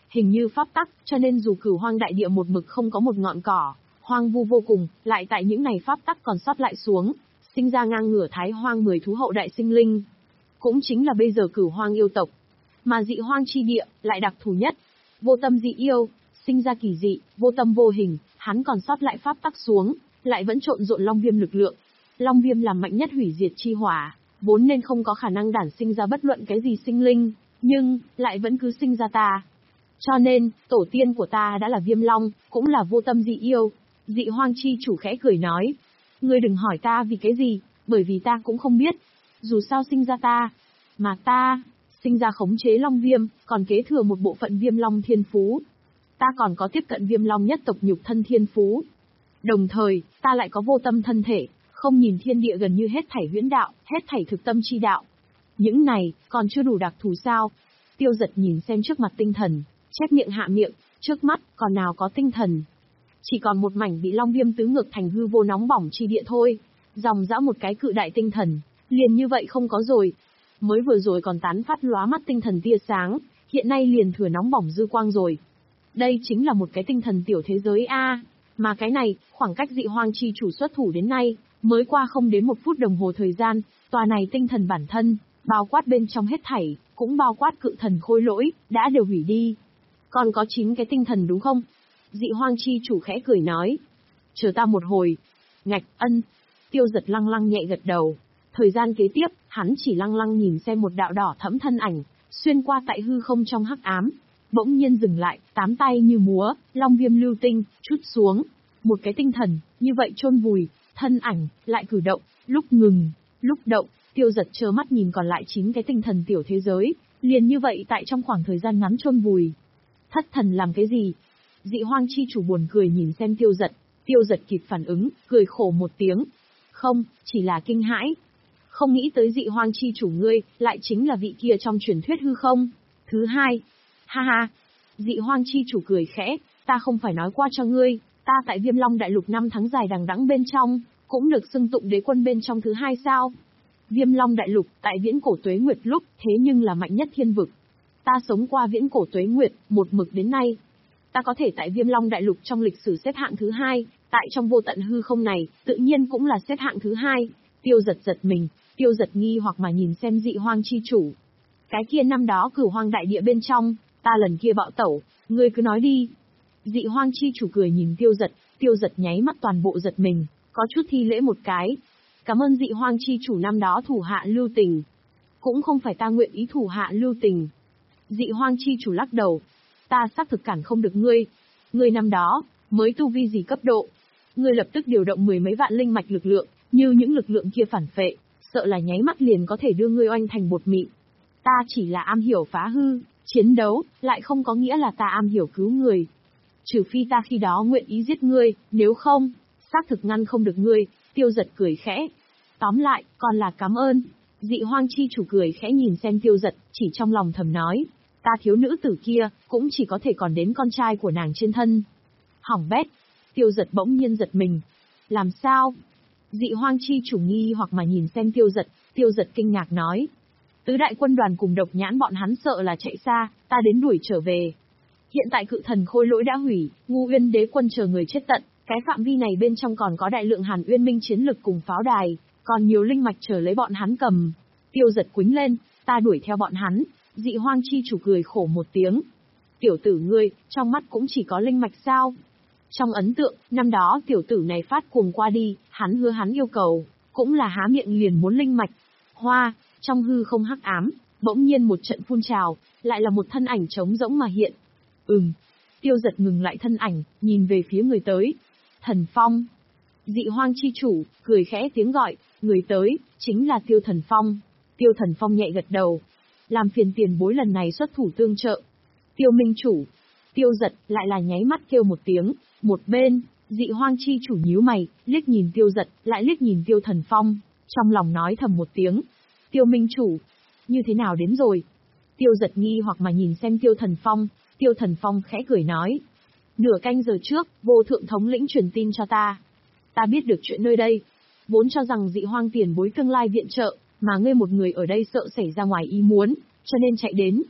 hình như pháp tắc, cho nên dù Cửu Hoang đại địa một mực không có một ngọn cỏ, hoang vu vô cùng, lại tại những này pháp tắc còn sót lại xuống, sinh ra ngang ngửa Thái Hoang mười thú hậu đại sinh linh. Cũng chính là bây giờ Cửu Hoang yêu tộc. Mà dị hoang chi địa, lại đặc thù nhất. Vô tâm dị yêu, sinh ra kỳ dị, vô tâm vô hình, hắn còn sót lại pháp tắc xuống, lại vẫn trộn rộn long viêm lực lượng. Long viêm làm mạnh nhất hủy diệt chi hỏa, vốn nên không có khả năng đản sinh ra bất luận cái gì sinh linh, nhưng, lại vẫn cứ sinh ra ta. Cho nên, tổ tiên của ta đã là viêm long, cũng là vô tâm dị yêu. Dị hoang chi chủ khẽ cười nói. Ngươi đừng hỏi ta vì cái gì, bởi vì ta cũng không biết. Dù sao sinh ra ta, mà ta, sinh ra khống chế long viêm, còn kế thừa một bộ phận viêm long thiên phú. Ta còn có tiếp cận viêm long nhất tộc nhục thân thiên phú. Đồng thời, ta lại có vô tâm thân thể, không nhìn thiên địa gần như hết thảy huyễn đạo, hết thảy thực tâm chi đạo. Những này, còn chưa đủ đặc thù sao? Tiêu Giật nhìn xem trước mặt tinh thần, chép miệng hạ miệng, trước mắt, còn nào có tinh thần. Chỉ còn một mảnh bị long viêm tứ ngược thành hư vô nóng bỏng chi địa thôi. Dòng dã một cái cự đại tinh thần, liền như vậy không có rồi. Mới vừa rồi còn tán phát lóa mắt tinh thần tia sáng, hiện nay liền thừa nóng bỏng dư quang rồi. Đây chính là một cái tinh thần tiểu thế giới a, mà cái này, khoảng cách dị hoang chi chủ xuất thủ đến nay, mới qua không đến một phút đồng hồ thời gian, tòa này tinh thần bản thân, bao quát bên trong hết thảy, cũng bao quát cự thần khôi lỗi, đã đều hủy đi. Còn có chín cái tinh thần đúng không? Dị hoang chi chủ khẽ cười nói. Chờ ta một hồi. Ngạch, ân. Tiêu Giật lăng lăng nhẹ gật đầu. Thời gian kế tiếp, hắn chỉ lăng lăng nhìn xem một đạo đỏ thẫm thân ảnh, xuyên qua tại hư không trong hắc ám. Bỗng nhiên dừng lại, tám tay như múa, long viêm lưu tinh, chút xuống. Một cái tinh thần, như vậy chôn vùi, thân ảnh, lại cử động, lúc ngừng, lúc động. Tiêu Giật trơ mắt nhìn còn lại chín cái tinh thần tiểu thế giới, liền như vậy tại trong khoảng thời gian ngắn chôn vùi. Thất thần làm cái gì? Dị hoang chi chủ buồn cười nhìn xem Tiêu Giật. Tiêu Giật kịp phản ứng, cười khổ một tiếng. Không, chỉ là kinh hãi. Không nghĩ tới dị hoang chi chủ ngươi, lại chính là vị kia trong truyền thuyết hư không. Thứ hai, ha ha, dị hoang chi chủ cười khẽ, ta không phải nói qua cho ngươi, ta tại Viêm Long Đại Lục năm tháng dài đằng đẵng bên trong, cũng được xưng tụng đế quân bên trong thứ hai sao. Viêm Long Đại Lục, tại viễn cổ tuế nguyệt lúc, thế nhưng là mạnh nhất thiên vực. Ta sống qua viễn cổ tuế nguyệt, một mực đến nay. Ta có thể tại Viêm Long Đại Lục trong lịch sử xếp hạng thứ hai, tại trong vô tận hư không này, tự nhiên cũng là xếp hạng thứ hai. Tiêu Giật giật mình, Tiêu Giật nghi hoặc mà nhìn xem dị hoang chi chủ. Cái kia năm đó Cửu Hoang đại địa bên trong, ta lần kia bạo tẩu, ngươi cứ nói đi. Dị hoang chi chủ cười nhìn Tiêu Giật, Tiêu Giật nháy mắt toàn bộ giật mình, có chút thi lễ một cái. Cảm ơn dị hoang chi chủ năm đó thủ hạ lưu tình. Cũng không phải ta nguyện ý thủ hạ lưu tình. Dị hoang chi chủ lắc đầu. Ta xác thực cản không được ngươi. Ngươi năm đó, mới tu vi gì cấp độ. Ngươi lập tức điều động mười mấy vạn linh mạch lực lượng, như những lực lượng kia phản phệ, sợ là nháy mắt liền có thể đưa ngươi oanh thành bột mịn. Ta chỉ là am hiểu phá hư, chiến đấu, lại không có nghĩa là ta am hiểu cứu người. Trừ phi ta khi đó nguyện ý giết ngươi, nếu không, xác thực ngăn không được ngươi. Tiêu Giật cười khẽ. Tóm lại, còn là cảm ơn. Dị hoang chi chủ cười khẽ nhìn xem Tiêu Giật, chỉ trong lòng thầm nói. Ta thiếu nữ tử kia, cũng chỉ có thể còn đến con trai của nàng trên thân. Hỏng bét. Tiêu Giật bỗng nhiên giật mình. Làm sao? Dị hoang chi chủ nghi hoặc mà nhìn xem Tiêu Giật, Tiêu Giật kinh ngạc nói. Tứ đại quân đoàn cùng độc nhãn bọn hắn sợ là chạy xa, ta đến đuổi trở về. Hiện tại cự thần khôi lỗi đã hủy, Ngu Uyên đế quân chờ người chết tận, cái phạm vi này bên trong còn có đại lượng Hàn Uyên Minh chiến lực cùng pháo đài, còn nhiều linh mạch chờ lấy bọn hắn cầm. Tiêu Giật quĩnh lên, ta đuổi theo bọn hắn. Dị hoang chi chủ cười khổ một tiếng. Tiểu tử ngươi, trong mắt cũng chỉ có linh mạch sao? Trong ấn tượng, năm đó tiểu tử này phát cuồng qua đi, hắn hứa hắn yêu cầu, cũng là há miệng liền muốn linh mạch. Hoa, trong hư không hắc ám, bỗng nhiên một trận phun trào, lại là một thân ảnh trống rỗng mà hiện. Ừm. Tiêu Giật ngừng lại thân ảnh, nhìn về phía người tới. Thần Phong. Dị hoang chi chủ, cười khẽ tiếng gọi, người tới, chính là Tiêu Thần Phong. Tiêu Thần Phong nhẹ gật đầu. Làm phiền tiền bối lần này xuất thủ tương trợ. Tiêu Minh chủ. Tiêu Giật, lại là nháy mắt kêu một tiếng, một bên, dị hoang chi chủ nhíu mày, liếc nhìn Tiêu Giật, lại liếc nhìn Tiêu Thần Phong, trong lòng nói thầm một tiếng. Tiêu Minh chủ, như thế nào đến rồi? Tiêu Giật nghi hoặc mà nhìn xem Tiêu Thần Phong, Tiêu Thần Phong khẽ cười nói. Nửa canh giờ trước, vô thượng thống lĩnh truyền tin cho ta. Ta biết được chuyện nơi đây. Vốn cho rằng dị hoang tiền bối tương lai viện trợ, mà ngươi một người ở đây sợ xảy ra ngoài ý muốn, cho nên chạy đến.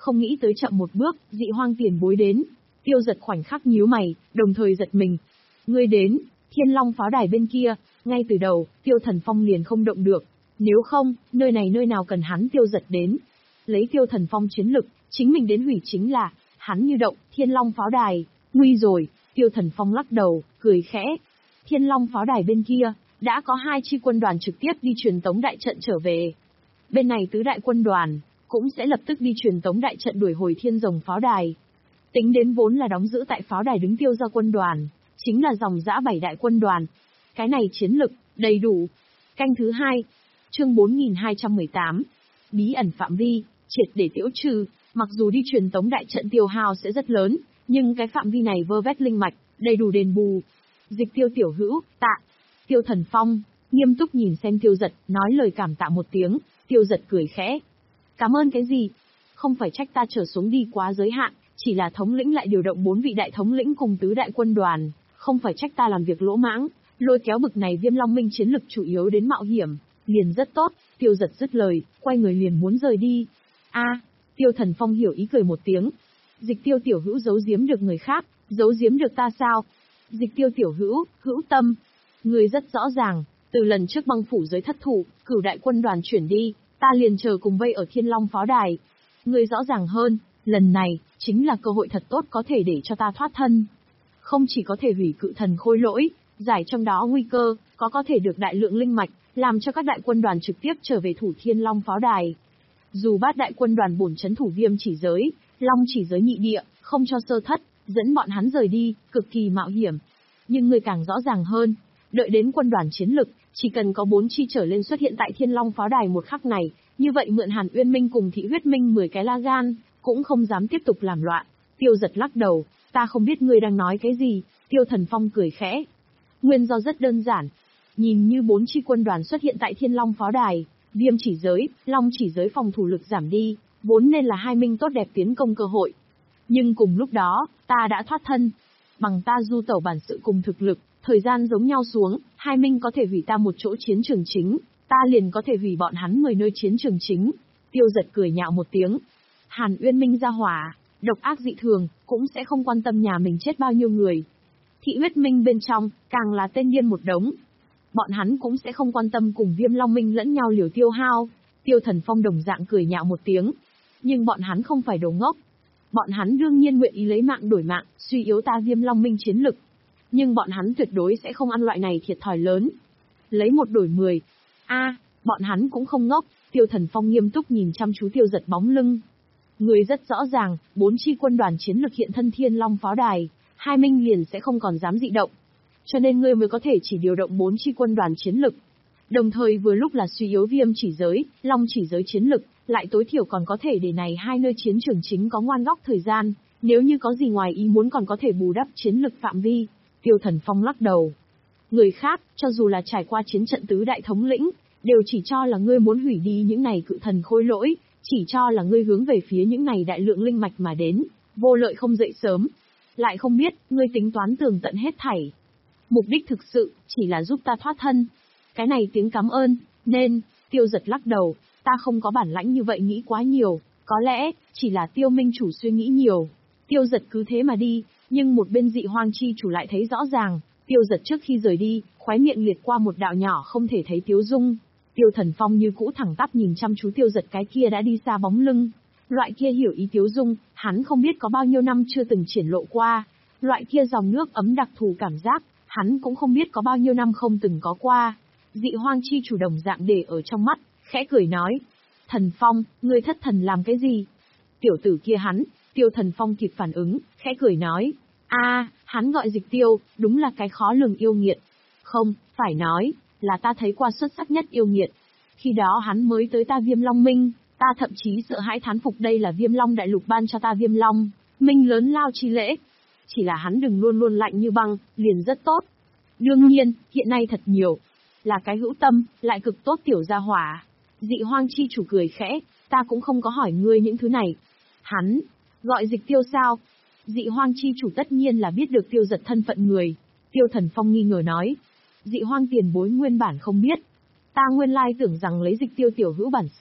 Không nghĩ tới chậm một bước, Dị Hoang tiền bối đến. Tiêu Giật khoảnh khắc nhíu mày, đồng thời giật mình. Ngươi đến, Thiên Long pháo đài bên kia, ngay từ đầu, Tiêu Thần Phong liền không động được. Nếu không, nơi này nơi nào cần hắn Tiêu Giật đến. Lấy Tiêu Thần Phong chiến lực, chính mình đến hủy chính là, hắn như động, Thiên Long pháo đài, nguy rồi. Tiêu Thần Phong lắc đầu, cười khẽ. Thiên Long pháo đài bên kia, đã có hai chi quân đoàn trực tiếp đi truyền tống đại trận trở về. Bên này tứ đại quân đoàn, cũng sẽ lập tức đi truyền tống đại trận đuổi hồi Thiên Rồng pháo đài. Tính đến vốn là đóng giữ tại pháo đài đứng Tiêu gia quân đoàn, chính là dòng dã bảy đại quân đoàn. Cái này chiến lực, đầy đủ. Canh thứ hai, chương bốn nghìn hai trăm mười tám, bí ẩn phạm vi, triệt để tiêu trừ. Mặc dù đi truyền tống đại trận tiêu hao sẽ rất lớn, nhưng cái phạm vi này vơ vét linh mạch, đầy đủ đền bù. Dịch Tiêu tiểu hữu, tạ. Tiêu Thần Phong, nghiêm túc nhìn xem Tiêu Giật, nói lời cảm tạ một tiếng. Tiêu Giật cười khẽ. Cảm ơn cái gì? Không phải trách ta trở xuống đi quá giới hạn, chỉ là thống lĩnh lại điều động bốn vị đại thống lĩnh cùng tứ đại quân đoàn, không phải trách ta làm việc lỗ mãng, lôi kéo bực này Viêm Long Minh chiến lực chủ yếu đến mạo hiểm, liền rất tốt. Tiêu Giật dứt lời, quay người liền muốn rời đi. A, à, Tiêu Thần Phong hiểu ý cười một tiếng. Dịch Tiêu tiểu hữu giấu giếm được người khác, giấu giếm được ta sao? Dịch Tiêu tiểu hữu, hữu tâm. Người rất rõ ràng, từ lần trước băng phủ giới thất thủ, cửu đại quân đoàn chuyển đi, ta liền chờ cùng vây ở Thiên Long pháo đài. Người rõ ràng hơn, lần này, chính là cơ hội thật tốt có thể để cho ta thoát thân. Không chỉ có thể hủy cự thần khôi lỗi, giải trong đó nguy cơ, có có thể được đại lượng linh mạch, làm cho các đại quân đoàn trực tiếp trở về thủ Thiên Long pháo đài. Dù bát đại quân đoàn bổn chấn thủ Viêm chỉ giới, Long chỉ giới nhị địa, không cho sơ thất, dẫn bọn hắn rời đi, cực kỳ mạo hiểm. Nhưng người càng rõ ràng hơn, đợi đến quân đoàn chiến lực, chỉ cần có bốn chi trở lên xuất hiện tại Thiên Long pháo đài một khắc này, như vậy mượn Hàn Uyên Minh cùng Thị Huyết Minh mười cái la gan, cũng không dám tiếp tục làm loạn. Tiêu Giật lắc đầu, ta không biết ngươi đang nói cái gì. Tiêu Thần Phong cười khẽ. Nguyên do rất đơn giản. Nhìn như bốn chi quân đoàn xuất hiện tại Thiên Long pháo đài, Viêm chỉ giới, Long chỉ giới phòng thủ lực giảm đi, vốn nên là hai minh tốt đẹp tiến công cơ hội. Nhưng cùng lúc đó, ta đã thoát thân. Bằng ta du tẩu bản sự cùng thực lực, thời gian giống nhau xuống, hai minh có thể hủy ta một chỗ chiến trường chính, ta liền có thể hủy bọn hắn mười nơi chiến trường chính. Tiêu Giật cười nhạo một tiếng. Hàn Uyên Minh ra hỏa, độc ác dị thường, cũng sẽ không quan tâm nhà mình chết bao nhiêu người. Thị Huyết Minh bên trong, càng là tên điên một đống. Bọn hắn cũng sẽ không quan tâm cùng Viêm Long Minh lẫn nhau liều tiêu hao. Tiêu Thần Phong đồng dạng cười nhạo một tiếng. Nhưng bọn hắn không phải đồ ngốc. Bọn hắn đương nhiên nguyện ý lấy mạng đổi mạng, suy yếu ta Viêm Long Minh chiến lực. Nhưng bọn hắn tuyệt đối sẽ không ăn loại này thiệt thòi lớn. Lấy một đổi mười. A, à, bọn hắn cũng không ngốc. Tiêu Thần Phong nghiêm túc nhìn chăm chú Tiêu Giật bóng lưng. Người rất rõ ràng, bốn chi quân đoàn chiến lực hiện thân Thiên Long pháo đài, hai minh liền sẽ không còn dám dị động. Cho nên ngươi mới có thể chỉ điều động bốn chi quân đoàn chiến lực. Đồng thời vừa lúc là suy yếu Viêm chỉ giới, Long chỉ giới chiến lực, lại tối thiểu còn có thể để này hai nơi chiến trường chính có ngoan góc thời gian, nếu như có gì ngoài ý muốn còn có thể bù đắp chiến lực phạm vi. Tiêu Thần Phong lắc đầu. Người khác, cho dù là trải qua chiến trận tứ đại thống lĩnh, đều chỉ cho là ngươi muốn hủy đi những này cự thần khôi lỗi, chỉ cho là ngươi hướng về phía những này đại lượng linh mạch mà đến, vô lợi không dậy sớm. Lại không biết, ngươi tính toán tường tận hết thảy. Mục đích thực sự, chỉ là giúp ta thoát thân. Cái này tiếng cảm ơn, nên, Tiêu Giật lắc đầu, ta không có bản lãnh như vậy nghĩ quá nhiều, có lẽ, chỉ là Tiêu Minh chủ suy nghĩ nhiều. Tiêu Giật cứ thế mà đi, nhưng một bên Dị Hoang chi chủ lại thấy rõ ràng, Tiêu Giật trước khi rời đi, khóe miệng liệt qua một đạo nhỏ không thể thấy tiếu dung. Tiêu Thần Phong như cũ thẳng tắp nhìn chăm chú Tiêu Giật cái kia đã đi xa bóng lưng. Loại kia hiểu ý tiếu dung, hắn không biết có bao nhiêu năm chưa từng triển lộ qua. Loại kia dòng nước ấm đặc thù cảm giác, hắn cũng không biết có bao nhiêu năm không từng có qua. Dị Hoang chi chủ đồng dạng để ở trong mắt, khẽ cười nói. Thần Phong, ngươi thất thần làm cái gì? Tiểu tử kia hắn, Tiêu Thần Phong kịp phản ứng, khẽ cười nói. A, à, hắn gọi Dịch Tiêu, đúng là cái khó lường yêu nghiệt. Không, phải nói, là ta thấy qua xuất sắc nhất yêu nghiệt. Khi đó hắn mới tới ta Viêm Long Minh, ta thậm chí sợ hãi thán phục đây là Viêm Long Đại Lục ban cho ta Viêm Long Minh lớn lao chi lễ. Chỉ là hắn đừng luôn luôn lạnh như băng, liền rất tốt. Đương nhiên, hiện nay thật nhiều. Là cái hữu tâm, lại cực tốt tiểu gia hỏa. Dị Hoang chi chủ cười khẽ, ta cũng không có hỏi ngươi những thứ này. Hắn, gọi Dịch Tiêu sao? Dị Hoang chi chủ tất nhiên là biết được Tiêu Giật thân phận người. Tiêu Thần Phong nghi ngờ nói. Dị Hoang tiền bối nguyên bản không biết. Ta nguyên lai tưởng rằng lấy Dịch Tiêu tiểu hữu bản sự,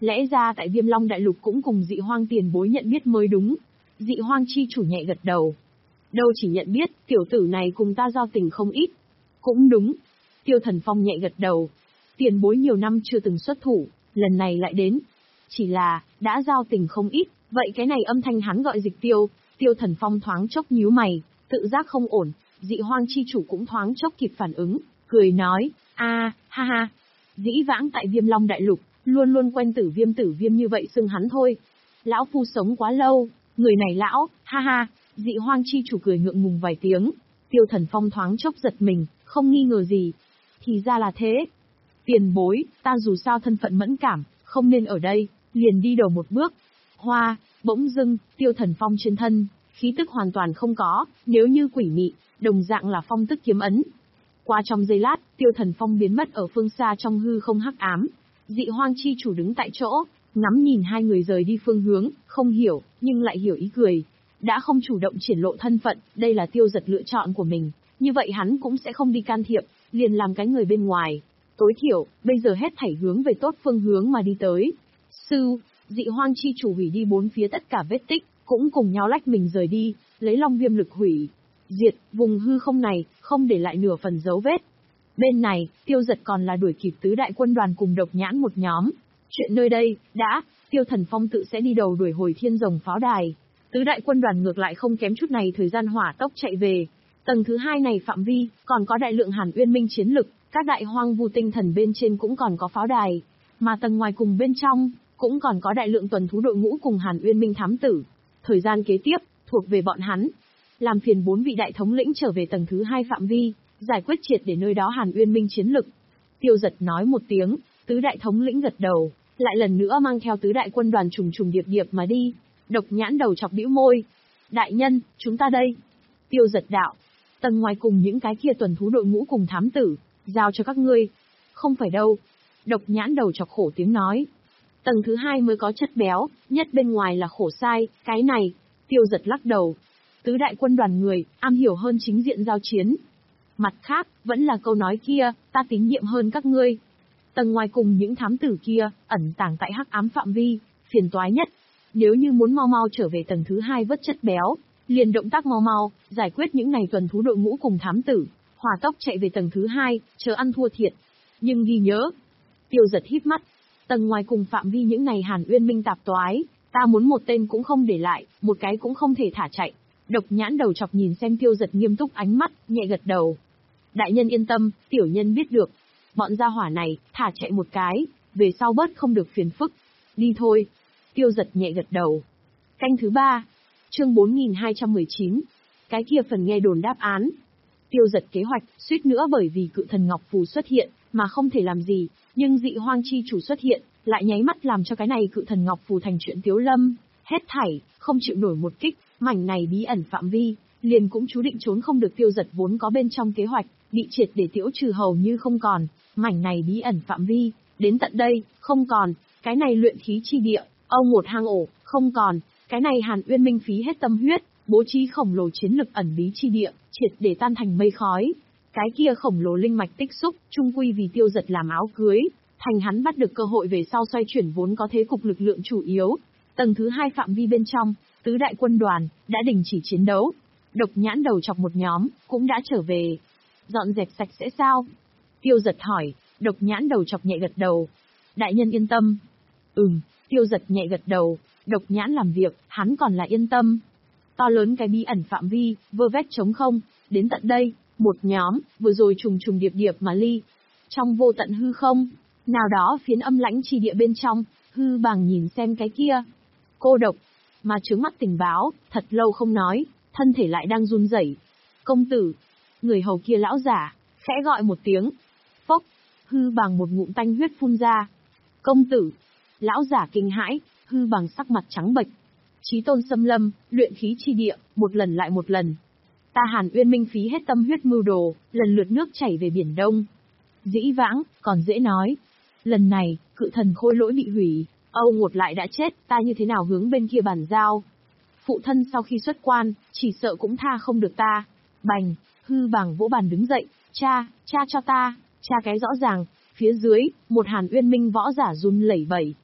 Lẽ ra tại Viêm Long Đại Lục cũng cùng dị hoang tiền bối nhận biết mới đúng. Dị hoang chi chủ nhẹ gật đầu. Đâu chỉ nhận biết, tiểu tử này cùng ta giao tình không ít. Cũng đúng. Tiêu Thần Phong nhẹ gật đầu. Tiền bối nhiều năm chưa từng xuất thủ, lần này lại đến. Chỉ là, đã giao tình không ít, vậy cái này âm thanh hắn gọi Dịch Tiêu. Tiêu Thần Phong thoáng chốc nhíu mày, tự giác không ổn. Dị hoang chi chủ cũng thoáng chốc kịp phản ứng, cười nói, a, ha ha. Dĩ vãng tại Viêm Long Đại Lục, luôn luôn quen tử viêm tử viêm như vậy xưng hắn thôi. Lão phu sống quá lâu, người này lão, ha ha. Dị hoang chi chủ cười ngượng ngùng vài tiếng. Tiêu Thần Phong thoáng chốc giật mình, không nghi ngờ gì. Thì ra là thế. Tiền bối, ta dù sao thân phận mẫn cảm, không nên ở đây, liền đi đầu một bước. Hoa, bỗng dưng, Tiêu Thần Phong trên thân, khí tức hoàn toàn không có, nếu như quỷ mị, đồng dạng là phong tức kiếm ấn. Qua trong giây lát, Tiêu Thần Phong biến mất ở phương xa trong hư không hắc ám. Dị hoang chi chủ đứng tại chỗ, ngắm nhìn hai người rời đi phương hướng, không hiểu, nhưng lại hiểu ý cười. Đã không chủ động triển lộ thân phận, đây là Tiêu Giật lựa chọn của mình, như vậy hắn cũng sẽ không đi can thiệp, liền làm cái người bên ngoài. Tối thiểu, bây giờ hết thảy hướng về tốt phương hướng mà đi tới. Sư, dị hoang chi chủ hủy đi bốn phía tất cả vết tích, cũng cùng nhau lách mình rời đi, lấy long viêm lực hủy diệt vùng hư không này, không để lại nửa phần dấu vết. Bên này, Tiêu Giật còn là đuổi kịp tứ đại quân đoàn cùng Độc Nhãn một nhóm. Chuyện nơi đây, đã, Tiêu Thần Phong tự sẽ đi đầu đuổi hồi Thiên Rồng pháo đài. Tứ đại quân đoàn ngược lại không kém chút này thời gian hỏa tốc chạy về. Tầng thứ hai này phạm vi, còn có đại lượng Hàn Uyên Minh chiến lực, các đại hoang vu tinh thần bên trên cũng còn có pháo đài. Mà tầng ngoài cùng bên trong, cũng còn có đại lượng tuần thú đội ngũ cùng Hàn Uyên Minh thám tử. Thời gian kế tiếp, thuộc về bọn hắn. Làm phiền bốn vị đại thống lĩnh trở về tầng thứ hai phạm vi, giải quyết triệt để nơi đó Hàn Uyên Minh chiến lực. Tiêu Giật nói một tiếng, tứ đại thống lĩnh gật đầu, lại lần nữa mang theo tứ đại quân đoàn trùng trùng điệp điệp mà đi. Độc Nhãn đầu chọc bĩu môi. Đại nhân, chúng ta đây. Tiêu Giật đạo. Tầng ngoài cùng những cái kia tuần thú đội ngũ cùng thám tử, giao cho các ngươi. Không phải đâu. Độc Nhãn đầu chọc khổ tiếng nói. Tầng thứ hai mới có chất béo, nhất bên ngoài là khổ sai, cái này. Tiêu Giật lắc đầu. Tứ đại quân đoàn người, am hiểu hơn chính diện giao chiến. Mặt khác, vẫn là câu nói kia, ta tín nhiệm hơn các ngươi. Tầng ngoài cùng những thám tử kia, ẩn tàng tại hắc ám phạm vi, phiền toái nhất. Nếu như muốn mau mau trở về tầng thứ hai vớt chất béo, liền động tác mau mau, giải quyết những này tuần thú đội ngũ cùng thám tử, hỏa tốc chạy về tầng thứ hai, chờ ăn thua thiệt. Nhưng ghi nhớ. Tiêu Giật híp mắt. Tầng ngoài cùng phạm vi những này Hàn Uyên Minh tạp toái, ta muốn một tên cũng không để lại, một cái cũng không thể thả chạy. Độc Nhãn đầu chọc nhìn xem Tiêu Giật nghiêm túc ánh mắt, nhẹ gật đầu. Đại nhân yên tâm, tiểu nhân biết được. Bọn gia hỏa này, thả chạy một cái, về sau bớt không được phiền phức. Đi thôi. Tiêu Giật nhẹ gật đầu. Canh thứ ba. Chương bốn nghìn hai trăm mười chín. Cái kia phần nghe đồn đáp án. Tiêu Giật kế hoạch, suýt nữa bởi vì cự thần Ngọc Phù xuất hiện, mà không thể làm gì, nhưng dị hoang chi chủ xuất hiện, lại nháy mắt làm cho cái này cự thần Ngọc Phù thành chuyện tiếu lâm. Hết thảy, không chịu nổi một kích, mảnh này bí ẩn phạm vi, liền cũng chú định trốn không được. Tiêu Giật vốn có bên trong kế hoạch, bị triệt để tiễu trừ hầu như không còn, mảnh này bí ẩn phạm vi, đến tận đây, không còn, cái này luyện khí chi địa, ông một hang ổ, không còn, cái này Hàn Uyên Minh phí hết tâm huyết, bố trí khổng lồ chiến lực ẩn bí chi địa, triệt để tan thành mây khói. Cái kia khổng lồ linh mạch tích xúc, trung quy vì Tiêu Giật làm áo cưới, thành hắn bắt được cơ hội về sau xoay chuyển vốn có thế cục lực lượng chủ yếu. Tầng thứ hai phạm vi bên trong, tứ đại quân đoàn đã đình chỉ chiến đấu. Độc Nhãn đầu chọc một nhóm cũng đã trở về. Dọn dẹp sạch sẽ sao? Tiêu Giật hỏi. Độc Nhãn đầu chọc nhẹ gật đầu. Đại nhân yên tâm. Ừm. Tiêu Giật nhẹ gật đầu. Độc Nhãn làm việc, hắn còn là yên tâm. To lớn cái bí ẩn phạm vi, vơ vét trống không, đến tận đây, một nhóm vừa rồi trùng trùng điệp điệp mà ly. Trong vô tận hư không, nào đó phiến âm lãnh chi địa bên trong, hư bàng nhìn xem cái kia. Cô độc, mà trướng mắt tình báo, thật lâu không nói, thân thể lại đang run rẩy. Công tử, người hầu kia lão giả, khẽ gọi một tiếng. Phốc, hư bàng một ngụm tanh huyết phun ra. Công tử, lão giả kinh hãi, hư bàng sắc mặt trắng bệch. Chí tôn xâm lâm, luyện khí chi địa, một lần lại một lần. Ta Hàn Uyên Minh phí hết tâm huyết mưu đồ, lần lượt nước chảy về Biển Đông. Dĩ vãng, còn dễ nói. Lần này, cự thần khôi lỗi bị hủy, Âu Ngột lại đã chết, ta như thế nào hướng bên kia bàn giao. Phụ thân sau khi xuất quan, chỉ sợ cũng tha không được ta. Bành, hư bàng vỗ bàn đứng dậy, cha, cha cho ta, cha cái rõ ràng. Phía dưới, một Hàn Uyên Minh võ giả run lẩy bẩy.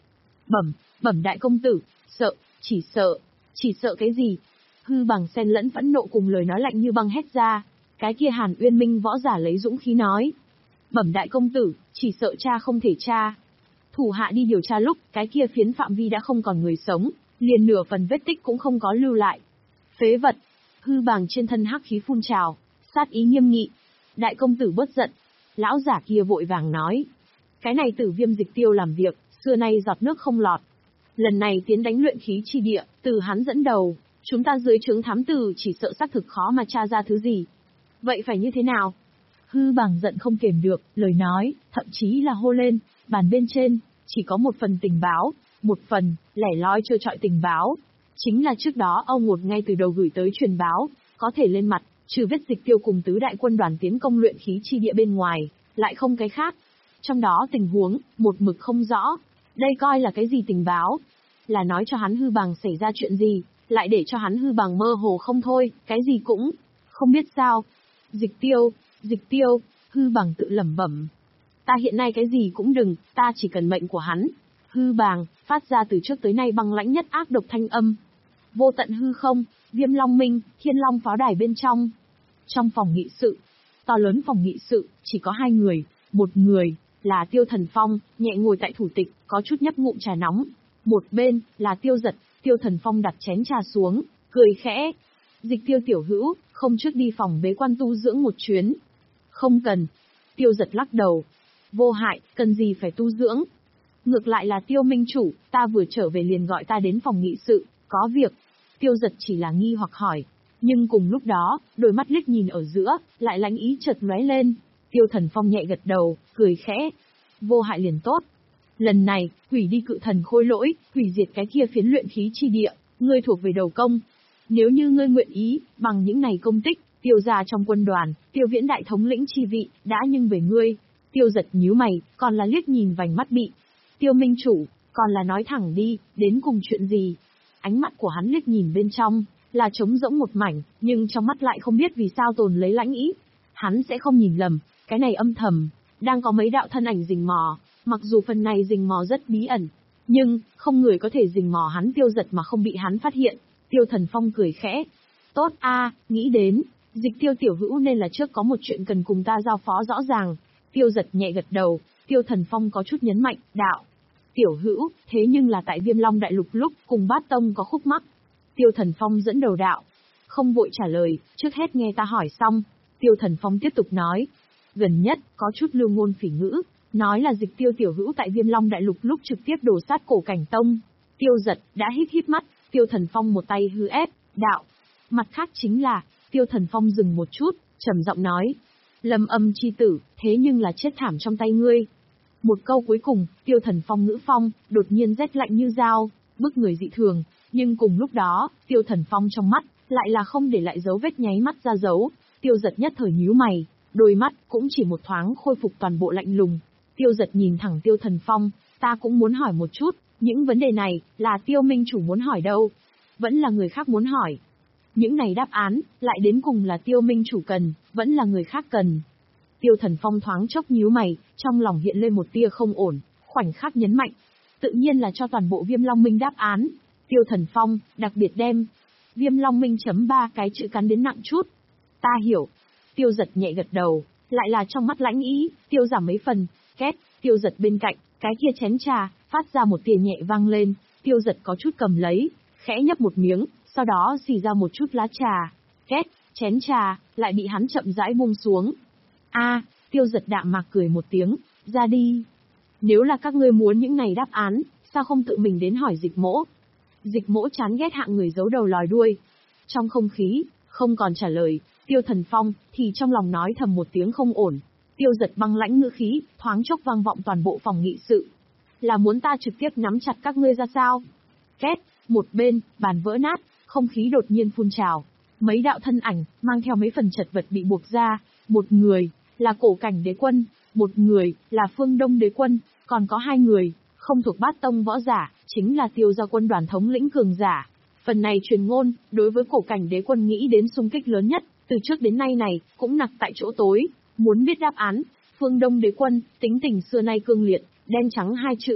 Bẩm, bẩm đại công tử, sợ, chỉ sợ, chỉ sợ cái gì? Hư Bằng xen lẫn phẫn nộ cùng lời nói lạnh như băng hét ra. Cái kia Hàn Uyên Minh võ giả lấy dũng khí nói. Bẩm đại công tử, chỉ sợ cha không thể tra. Thủ hạ đi điều tra lúc, cái kia phiến phạm vi đã không còn người sống, liền nửa phần vết tích cũng không có lưu lại. Phế vật. Hư Bằng trên thân hắc khí phun trào, sát ý nghiêm nghị. Đại công tử bớt giận. Lão giả kia vội vàng nói. Cái này Tử Viêm Dịch Tiêu làm việc, xưa nay giọt nước không lọt. Lần này tiến đánh luyện khí chi địa, từ hắn dẫn đầu, chúng ta dưới trướng thám tử chỉ sợ xác thực khó mà tra ra thứ gì. Vậy phải như thế nào? Hư Bằng giận không kềm được, lời nói, thậm chí là hô lên, bàn bên trên, chỉ có một phần tình báo, một phần, lẻ loi trơ trọi tình báo. Chính là trước đó ông một ngay từ đầu gửi tới truyền báo, có thể lên mặt, trừ vết Dịch Tiêu cùng tứ đại quân đoàn tiến công luyện khí chi địa bên ngoài, lại không cái khác. Trong đó tình huống, một mực không rõ. Đây coi là cái gì tình báo? Là nói cho hắn Hư Bằng xảy ra chuyện gì, lại để cho hắn Hư Bằng mơ hồ không thôi, cái gì cũng không biết sao. Dịch Tiêu, Dịch Tiêu, Hư Bằng tự lẩm bẩm. Ta hiện nay cái gì cũng đừng, ta chỉ cần mệnh của hắn. Hư Bằng, phát ra từ trước tới nay băng lãnh nhất ác độc thanh âm. Vô tận hư không, Viêm Long Minh, Thiên Long pháo đài bên trong. Trong phòng nghị sự, to lớn phòng nghị sự, chỉ có hai người, một người là Tiêu Thần Phong, nhẹ ngồi tại thủ tịch, có chút nhấp ngụm trà nóng. Một bên là Tiêu Giật, Tiêu Thần Phong đặt chén trà xuống, cười khẽ. Dịch Tiêu tiểu hữu, không trước đi phòng bế quan tu dưỡng một chuyến. Không cần. Tiêu Giật lắc đầu. Vô hại, cần gì phải tu dưỡng. Ngược lại là Tiêu Minh chủ, ta vừa trở về liền gọi ta đến phòng nghị sự, có việc. Tiêu Giật chỉ là nghi hoặc hỏi. Nhưng cùng lúc đó, đôi mắt liếc nhìn ở giữa, lại lãnh ý chợt lóe lên. Tiêu Thần Phong nhẹ gật đầu, cười khẽ. Vô hại liền tốt. Lần này, hủy đi cự thần khôi lỗi, hủy diệt cái kia phiến luyện khí chi địa, ngươi thuộc về đầu công. Nếu như ngươi nguyện ý, bằng những này công tích, Tiêu gia trong quân đoàn, Tiêu Viễn đại thống lĩnh chi vị, đã nhưng về ngươi. Tiêu Giật nhíu mày, còn là liếc nhìn vành mắt bị. Tiêu Minh chủ, còn là nói thẳng đi, đến cùng chuyện gì? Ánh mắt của hắn liếc nhìn bên trong, là trống rỗng một mảnh, nhưng trong mắt lại không biết vì sao tồn lấy lãnh ý. Hắn sẽ không nhìn lầm, cái này âm thầm, đang có mấy đạo thân ảnh rình mò, mặc dù phần này rình mò rất bí ẩn, nhưng, không người có thể rình mò hắn Tiêu Giật mà không bị hắn phát hiện. Tiêu Thần Phong cười khẽ. Tốt a, nghĩ đến, Dịch Tiêu tiểu hữu nên là trước có một chuyện cần cùng ta giao phó rõ ràng. Tiêu Giật nhẹ gật đầu, Tiêu Thần Phong có chút nhấn mạnh, đạo. Tiểu hữu, thế nhưng là tại Viêm Long Đại Lục lúc cùng Bát Tông có khúc mắc. Tiêu Thần Phong dẫn đầu đạo. Không vội trả lời, trước hết nghe ta hỏi xong. Tiêu Thần Phong tiếp tục nói. Gần nhất, có chút lưu ngôn phỉ ngữ, nói là Dịch Tiêu tiểu hữu tại Viêm Long Đại Lục lúc trực tiếp đổ sát Cổ Cảnh Tông. Tiêu Giật đã híp híp mắt, Tiêu Thần Phong một tay hư ép, đạo. Mặt khác chính là, Tiêu Thần Phong dừng một chút, trầm giọng nói. Lâm Âm chi tử, thế nhưng là chết thảm trong tay ngươi. Một câu cuối cùng, Tiêu Thần Phong ngữ phong, đột nhiên rét lạnh như dao, bức người dị thường, nhưng cùng lúc đó, Tiêu Thần Phong trong mắt, lại là không để lại dấu vết nháy mắt ra dấu. Tiêu Giật nhất thời nhíu mày, đôi mắt cũng chỉ một thoáng khôi phục toàn bộ lạnh lùng. Tiêu Giật nhìn thẳng Tiêu Thần Phong, ta cũng muốn hỏi một chút, những vấn đề này, là Tiêu Minh chủ muốn hỏi đâu? Vẫn là người khác muốn hỏi. Những này đáp án, lại đến cùng là Tiêu Minh chủ cần, vẫn là người khác cần. Tiêu Thần Phong thoáng chốc nhíu mày, trong lòng hiện lên một tia không ổn, khoảnh khắc nhấn mạnh. Tự nhiên là cho toàn bộ Viêm Long Minh đáp án. Tiêu Thần Phong, đặc biệt đem Viêm Long Minh chấm ba cái chữ cắn đến nặng chút. Ta hiểu. Tiêu Giật nhẹ gật đầu, lại là trong mắt lãnh ý, tiêu giảm mấy phần, két, Tiêu Giật bên cạnh, cái kia chén trà, phát ra một tia nhẹ vang lên, Tiêu Giật có chút cầm lấy, khẽ nhấp một miếng, sau đó xì ra một chút lá trà, két, chén trà, lại bị hắn chậm rãi buông xuống. A, Tiêu Giật đạm mạc cười một tiếng, ra đi. Nếu là các ngươi muốn những này đáp án, sao không tự mình đến hỏi Dịch Mỗ? Dịch Mỗ chán ghét hạng người giấu đầu lòi đuôi. Trong không khí, không còn trả lời, Tiêu Thần Phong, thì trong lòng nói thầm một tiếng không ổn. Tiêu Giật băng lãnh ngữ khí, thoáng chốc vang vọng toàn bộ phòng nghị sự. Là muốn ta trực tiếp nắm chặt các ngươi ra sao? Két, một bên, bàn vỡ nát, không khí đột nhiên phun trào. Mấy đạo thân ảnh, mang theo mấy phần chật vật bị buộc ra. Một người, là Cổ Cảnh Đế Quân, một người, là Phương Đông Đế Quân, còn có hai người, không thuộc Bát Tông võ giả, chính là Tiêu gia quân đoàn thống lĩnh cường giả. Phần này truyền ngôn, đối với Cổ Cảnh Đế Quân nghĩ đến xung kích lớn nhất, từ trước đến nay này, cũng nặc tại chỗ tối. Muốn biết đáp án, Phương Đông Đế Quân, tính tình xưa nay cương liệt, đen trắng hai chữ,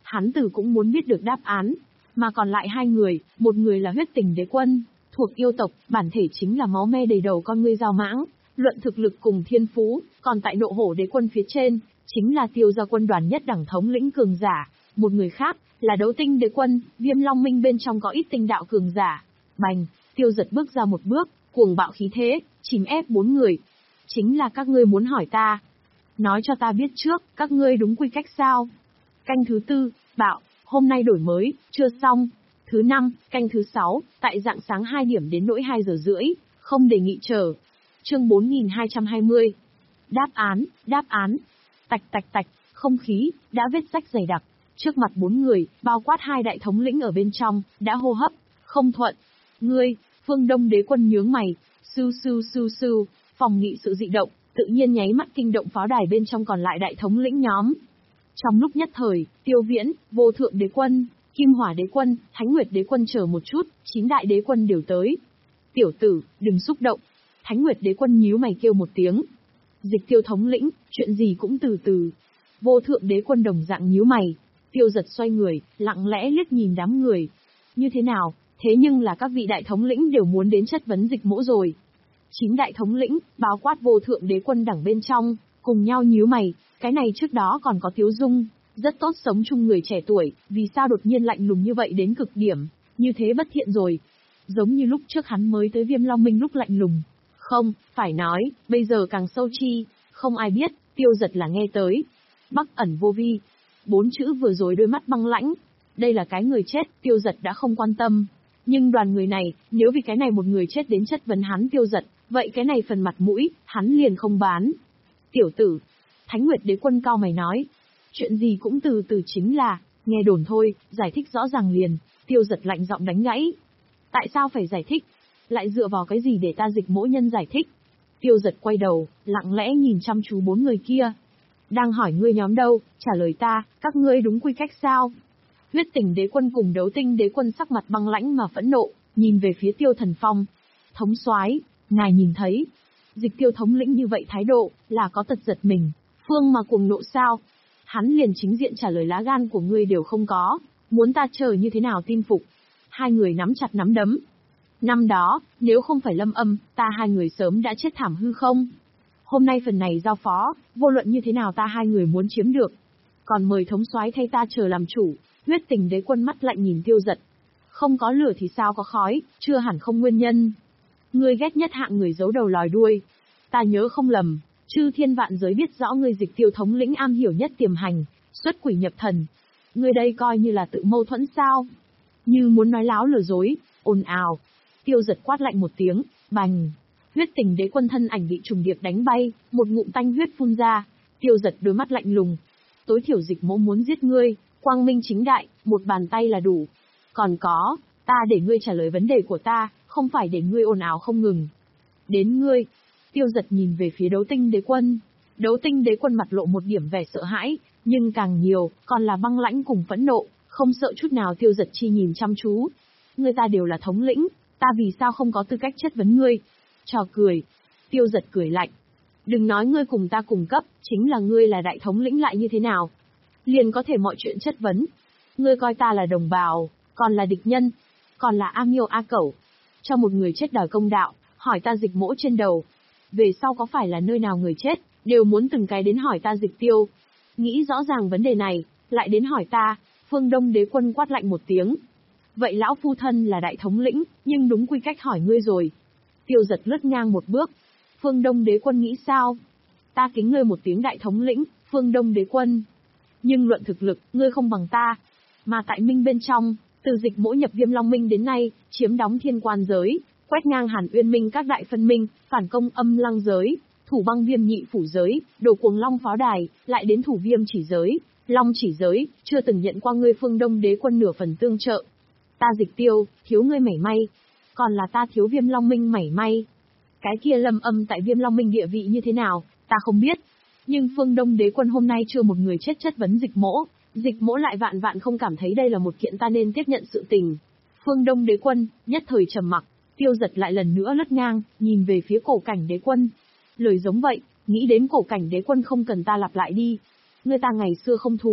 Hắn tử cũng muốn biết được đáp án. Mà còn lại hai người, một người là huyết tình đế quân, thuộc yêu tộc, bản thể chính là máu me đầy đầu con ngươi dao mãng, luận thực lực cùng thiên phú, còn tại nộ hổ đế quân phía trên, chính là tiêu gia quân đoàn nhất đẳng thống lĩnh cường giả. Một người khác, là đấu tinh đế quân, viêm long minh bên trong có ít tinh đạo cường giả. Bành, Tiêu Giật bước ra một bước, cuồng bạo khí thế, chìm ép bốn người. Chính là các ngươi muốn hỏi ta. Nói cho ta biết trước, các ngươi đúng quy cách sao? Canh thứ tư, bạo, hôm nay đổi mới, chưa xong. Thứ năm, canh thứ sáu, tại rạng sáng hai điểm đến nỗi hai giờ rưỡi, không đề nghị chờ. Chương bốn nghìn hai trăm hai mươi. Đáp án, đáp án. Tạch tạch tạch, không khí, đã vết rách dày đặc. Trước mặt bốn người, bao quát hai đại thống lĩnh ở bên trong, đã hô hấp, không thuận. Ngươi, Phương Đông đế quân nhướng mày, sưu sưu sưu sưu, phòng nghị sự dị động, tự nhiên nháy mắt kinh động pháo đài bên trong còn lại đại thống lĩnh nhóm. Trong lúc nhất thời, Tiêu Viễn, Vô Thượng đế quân, Kim Hỏa đế quân, Thánh Nguyệt đế quân chờ một chút, chín đại đế quân đều tới. Tiểu tử, đừng xúc động. Thánh Nguyệt đế quân nhíu mày kêu một tiếng. Dịch Tiêu thống lĩnh, chuyện gì cũng từ từ. Vô Thượng đế quân đồng dạng nhíu mày. Tiêu Giật xoay người, lặng lẽ liếc nhìn đám người. Như thế nào, thế nhưng là các vị đại thống lĩnh đều muốn đến chất vấn Dịch Mỗ rồi. Chín đại thống lĩnh, bao quát Vô Thượng đế quân đẳng bên trong, cùng nhau nhíu mày, cái này trước đó còn có Tiếu Dung, rất tốt sống chung người trẻ tuổi, vì sao đột nhiên lạnh lùng như vậy đến cực điểm, như thế bất thiện rồi. Giống như lúc trước hắn mới tới Viêm Long Minh lúc lạnh lùng. Không, phải nói, bây giờ càng sâu chi, không ai biết, Tiêu Giật là nghe tới. Bắc ẩn vô vi. Bốn chữ vừa rồi đôi mắt băng lãnh. Đây là cái người chết, Tiêu Giật đã không quan tâm. Nhưng đoàn người này, nếu vì cái này một người chết đến chất vấn hắn Tiêu Giật, vậy cái này phần mặt mũi, hắn liền không bán. Tiểu tử, Thánh Nguyệt đế quân cao mày nói. Chuyện gì cũng từ từ chính là, nghe đồn thôi, giải thích rõ ràng liền. Tiêu Giật lạnh giọng đánh gãy. Tại sao phải giải thích? Lại dựa vào cái gì để ta Dịch Mỗ nhân giải thích? Tiêu Giật quay đầu, lặng lẽ nhìn chăm chú bốn người kia. Đang hỏi ngươi nhóm đâu, trả lời ta, các ngươi đúng quy cách sao? Huyết Tình đế quân cùng Đấu Tinh đế quân sắc mặt băng lãnh mà phẫn nộ, nhìn về phía Tiêu Thần Phong. Thống soái, ngài nhìn thấy, Dịch Tiêu thống lĩnh như vậy thái độ, là có tật giật mình, phương mà cuồng nộ sao? Hắn liền chính diện trả lời lá gan của ngươi đều không có, muốn ta chờ như thế nào tin phục? Hai người nắm chặt nắm đấm. Năm đó, nếu không phải Lâm Âm, ta hai người sớm đã chết thảm hư không? Hôm nay phần này giao phó, vô luận như thế nào ta hai người muốn chiếm được. Còn mời thống soái thay ta chờ làm chủ. Huyết Tình đế quân mắt lạnh nhìn Tiêu Giật. Không có lửa thì sao có khói, chưa hẳn không nguyên nhân. Ngươi ghét nhất hạng người giấu đầu lòi đuôi. Ta nhớ không lầm, chư thiên vạn giới biết rõ ngươi Dịch Tiêu thống lĩnh am hiểu nhất tiềm hành, xuất quỷ nhập thần. Ngươi đây coi như là tự mâu thuẫn sao? Như muốn nói láo lừa dối, ồn ào. Tiêu Giật quát lạnh một tiếng, bành. Huyết Tình đế quân thân ảnh bị trùng điệp đánh bay, một ngụm tanh huyết phun ra. Tiêu Giật đôi mắt lạnh lùng. Tối thiểu Dịch Mỗ muốn giết ngươi, quang minh chính đại, một bàn tay là đủ. Còn có, ta để ngươi trả lời vấn đề của ta, không phải để ngươi ồn ào không ngừng. Đến ngươi. Tiêu Giật nhìn về phía Đấu Tinh đế quân. Đấu Tinh đế quân mặt lộ một điểm vẻ sợ hãi, nhưng càng nhiều, còn là băng lãnh cùng phẫn nộ, không sợ chút nào. Tiêu Giật chi nhìn chăm chú. Ngươi ta đều là thống lĩnh, ta vì sao không có tư cách chất vấn ngươi? Trò cười. Tiêu Giật cười lạnh. Đừng nói ngươi cùng ta cùng cấp, chính là ngươi là đại thống lĩnh lại như thế nào? Liền có thể mọi chuyện chất vấn. Ngươi coi ta là đồng bào, còn là địch nhân, còn là am yêu a cẩu. Cho một người chết đòi công đạo, hỏi ta Dịch Mỗ trên đầu. Về sau có phải là nơi nào người chết, đều muốn từng cái đến hỏi ta Dịch Tiêu. Nghĩ rõ ràng vấn đề này, lại đến hỏi ta. Phương Đông đế quân quát lạnh một tiếng. Vậy lão phu thân là đại thống lĩnh, nhưng đúng quy cách hỏi ngươi rồi. Tiêu Giật lướt ngang một bước. Phương Đông đế quân nghĩ sao? Ta kính ngươi một tiếng đại thống lĩnh, Phương Đông đế quân. Nhưng luận thực lực, ngươi không bằng ta. Mà tại Minh bên trong, từ Dịch Mỗ nhập Viêm Long Minh đến nay, chiếm đóng thiên quan giới, quét ngang Hàn Uyên Minh các đại phân minh, phản công Âm Lăng giới, thủ băng Viêm nhị phủ giới, đổ cuồng Long pháo đài, lại đến thủ Viêm chỉ giới, Long chỉ giới, chưa từng nhận qua ngươi Phương Đông đế quân nửa phần tương trợ. Ta Dịch Tiêu, thiếu ngươi mảy may. Còn là ta thiếu Viêm Long Minh mảy may. Cái kia Lâm Âm tại Viêm Long Minh địa vị như thế nào, ta không biết. Nhưng Phương Đông đế quân hôm nay chưa một người chết chất vấn Dịch Mỗ, Dịch Mỗ lại vạn vạn không cảm thấy đây là một kiện ta nên tiếp nhận sự tình. Phương Đông đế quân, nhất thời trầm mặc. Tiêu Giật lại lần nữa lướt ngang, nhìn về phía Cổ Cảnh đế quân. Lời giống vậy, nghĩ đến Cổ Cảnh đế quân không cần ta lặp lại đi. Người ta ngày xưa không thù,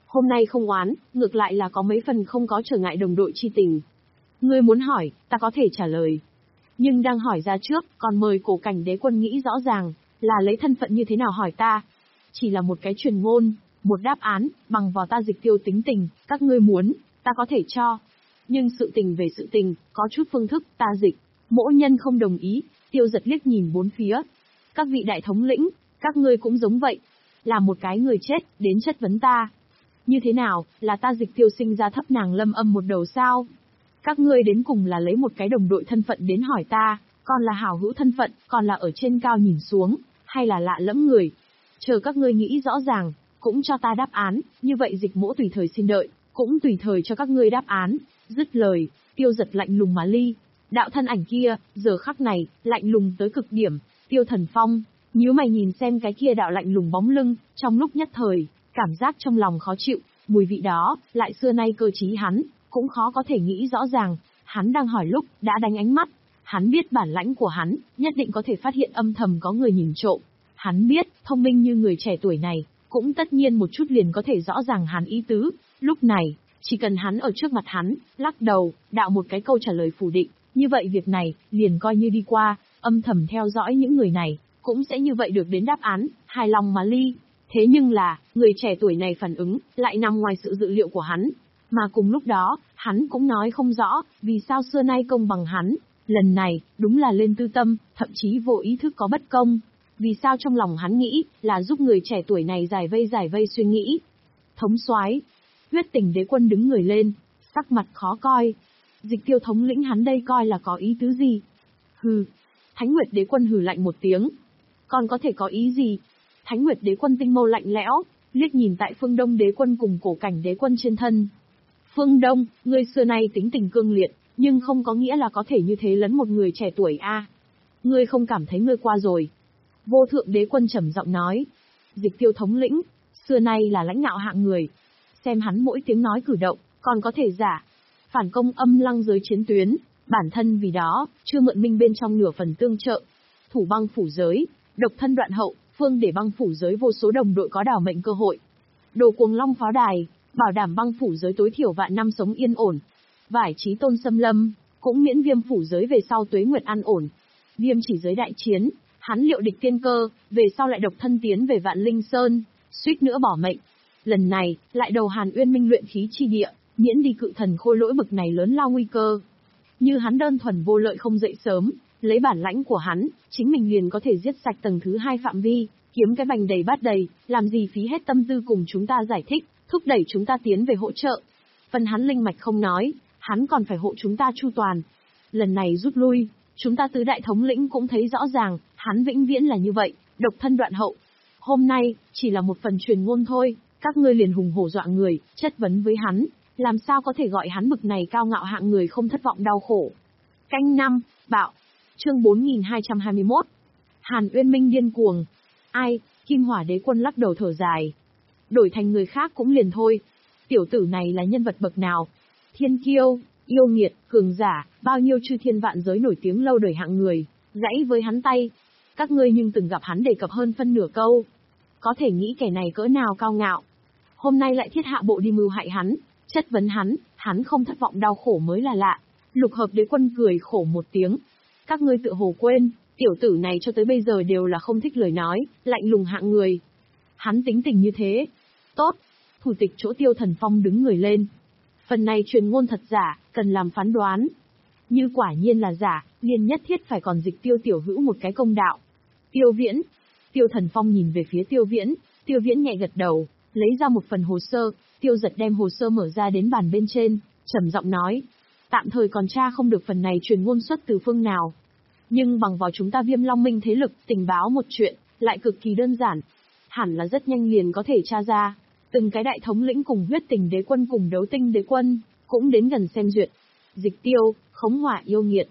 Hôm nay không oán, ngược lại là có mấy phần không có trở ngại đồng đội chi tình. Ngươi muốn hỏi, ta có thể trả lời. Nhưng đang hỏi ra trước, còn mời cổ cảnh đế quân nghĩ rõ ràng, là lấy thân phận như thế nào hỏi ta. Chỉ là một cái truyền ngôn, một đáp án, bằng vào ta Dịch Tiêu tính tình, các ngươi muốn, ta có thể cho. Nhưng sự tình về sự tình, có chút phương thức, ta Dịch, mỗ nhân không đồng ý. Tiêu Giật liếc nhìn bốn phía. Các vị đại thống lĩnh, các ngươi cũng giống vậy. Là một cái người chết, đến chất vấn ta. Như thế nào, là ta Dịch Tiêu sinh ra thấp nàng Lâm Âm một đầu sao? Các ngươi đến cùng là lấy một cái đồng đội thân phận đến hỏi ta, còn là hảo hữu thân phận, còn là ở trên cao nhìn xuống, hay là lạ lẫm người? Chờ các ngươi nghĩ rõ ràng, cũng cho ta đáp án, như vậy Dịch mỗ tùy thời xin đợi, cũng tùy thời cho các ngươi đáp án. Dứt lời, Tiêu Giật lạnh lùng mà ly. Đạo thân ảnh kia, giờ khắc này, lạnh lùng tới cực điểm. Tiêu Thần Phong, nhíu mày nhìn xem cái kia đạo lạnh lùng bóng lưng, trong lúc nhất thời, cảm giác trong lòng khó chịu, mùi vị đó, lại xưa nay cơ trí hắn, cũng khó có thể nghĩ rõ ràng. Hắn đang hỏi lúc, đã đánh ánh mắt. Hắn biết bản lãnh của hắn, nhất định có thể phát hiện âm thầm có người nhìn trộm. Hắn biết, thông minh như người trẻ tuổi này, cũng tất nhiên một chút liền có thể rõ ràng hắn ý tứ. Lúc này, chỉ cần hắn ở trước mặt hắn, lắc đầu, đạo một cái câu trả lời phủ định, như vậy việc này, liền coi như đi qua, âm thầm theo dõi những người này, cũng sẽ như vậy được đến đáp án, hài lòng mà ly. Thế nhưng là, người trẻ tuổi này phản ứng, lại nằm ngoài sự dự liệu của hắn. Mà cùng lúc đó, hắn cũng nói không rõ, vì sao xưa nay công bằng hắn. Lần này, đúng là lên tư tâm, thậm chí vô ý thức có bất công. Vì sao trong lòng hắn nghĩ, là giúp người trẻ tuổi này giải vây giải vây suy nghĩ. Thống soái, Huyết Tình đế quân đứng người lên, sắc mặt khó coi. Dịch Tiêu thống lĩnh hắn đây coi là có ý tứ gì? Hừ. Thánh Nguyệt đế quân hừ lạnh một tiếng. Còn có thể có ý gì? Thánh Nguyệt đế quân tinh mâu lạnh lẽo, liếc nhìn tại Phương Đông đế quân cùng cổ cảnh đế quân trên thân. Phương Đông, ngươi xưa nay tính tình cương liệt, nhưng không có nghĩa là có thể như thế lấn một người trẻ tuổi a. À. Ngươi không cảm thấy ngươi qua rồi. Vô thượng đế quân trầm giọng nói. Dịch Tiêu thống lĩnh, xưa nay là lãnh ngạo hạng người. Xem hắn mỗi tiếng nói cử động, còn có thể giả. Phản công âm lăng giới chiến tuyến, bản thân vì đó, chưa mượn minh bên trong nửa phần tương trợ. Thủ băng phủ giới, độc thân đoạn hậu, phương để băng phủ giới vô số đồng đội có đảo mệnh cơ hội. Đồ Cuồng Long pháo đài, bảo đảm băng phủ giới tối thiểu vạn năm sống yên ổn. Vải Chí Tôn xâm lâm, cũng miễn Viêm phủ giới về sau tuế nguyệt an ổn. Viêm chỉ giới đại chiến, hắn liệu địch tiên cơ, về sau lại độc thân tiến về Vạn Linh Sơn, suýt nữa bỏ mệnh. Lần này, lại đầu Hàn Uyên Minh luyện khí chi địa, miễn đi cự thần khôi lỗi bực này lớn lao nguy cơ. Như hắn đơn thuần vô lợi không dậy sớm, lấy bản lãnh của hắn, chính mình liền có thể giết sạch tầng thứ hai phạm vi, kiếm cái bành đầy bát đầy, làm gì phí hết tâm tư cùng chúng ta giải thích, thúc đẩy chúng ta tiến về hỗ trợ. Phần hắn linh mạch không nói, hắn còn phải hộ chúng ta chu toàn. Lần này rút lui, chúng ta tứ đại thống lĩnh cũng thấy rõ ràng, hắn vĩnh viễn là như vậy, độc thân đoạn hậu. Hôm nay, chỉ là một phần truyền ngôn thôi, các ngươi liền hùng hổ dọa người, chất vấn với hắn, làm sao có thể gọi hắn bực này cao ngạo hạng người không thất vọng đau khổ. Canh năm, bạo. Chương bốn nghìn hai trăm hai mươi mốt. Hàn Uyên Minh điên cuồng. Ai, Kim Hỏa đế quân lắc đầu thở dài. Đổi thành người khác cũng liền thôi. Tiểu tử này là nhân vật bậc nào? Thiên kiêu, yêu nghiệt, cường giả, bao nhiêu chư thiên vạn giới nổi tiếng lâu đời hạng người, gãy với hắn tay. Các ngươi nhưng từng gặp hắn đề cập hơn phân nửa câu. Có thể nghĩ kẻ này cỡ nào cao ngạo. Hôm nay lại thiết hạ bộ đi mưu hại hắn, chất vấn hắn, hắn không thất vọng đau khổ mới là lạ. Lục Hợp đế quân cười khổ một tiếng. Các ngươi tự hồ quên, tiểu tử này cho tới bây giờ đều là không thích lời nói, lạnh lùng hạng người. Hắn tính tình như thế. Tốt. Thủ tịch chỗ Tiêu Thần Phong đứng người lên. Phần này truyền ngôn thật giả, cần làm phán đoán. Như quả nhiên là giả, liền nhất thiết phải còn Dịch Tiêu tiểu hữu một cái công đạo. Tiêu Viễn. Tiêu Thần Phong nhìn về phía Tiêu Viễn, Tiêu Viễn nhẹ gật đầu, lấy ra một phần hồ sơ, Tiêu Giật đem hồ sơ mở ra đến bàn bên trên, trầm giọng nói. Tạm thời còn tra không được phần này truyền ngôn xuất từ phương nào. Nhưng bằng vào chúng ta Viêm Long Minh thế lực, tình báo một chuyện, lại cực kỳ đơn giản. Hẳn là rất nhanh liền có thể tra ra. Từng cái đại thống lĩnh cùng Huyết Tình đế quân cùng Đấu Tinh đế quân, cũng đến gần xem duyệt. Dịch Tiêu, Khống Hỏa yêu nghiệt,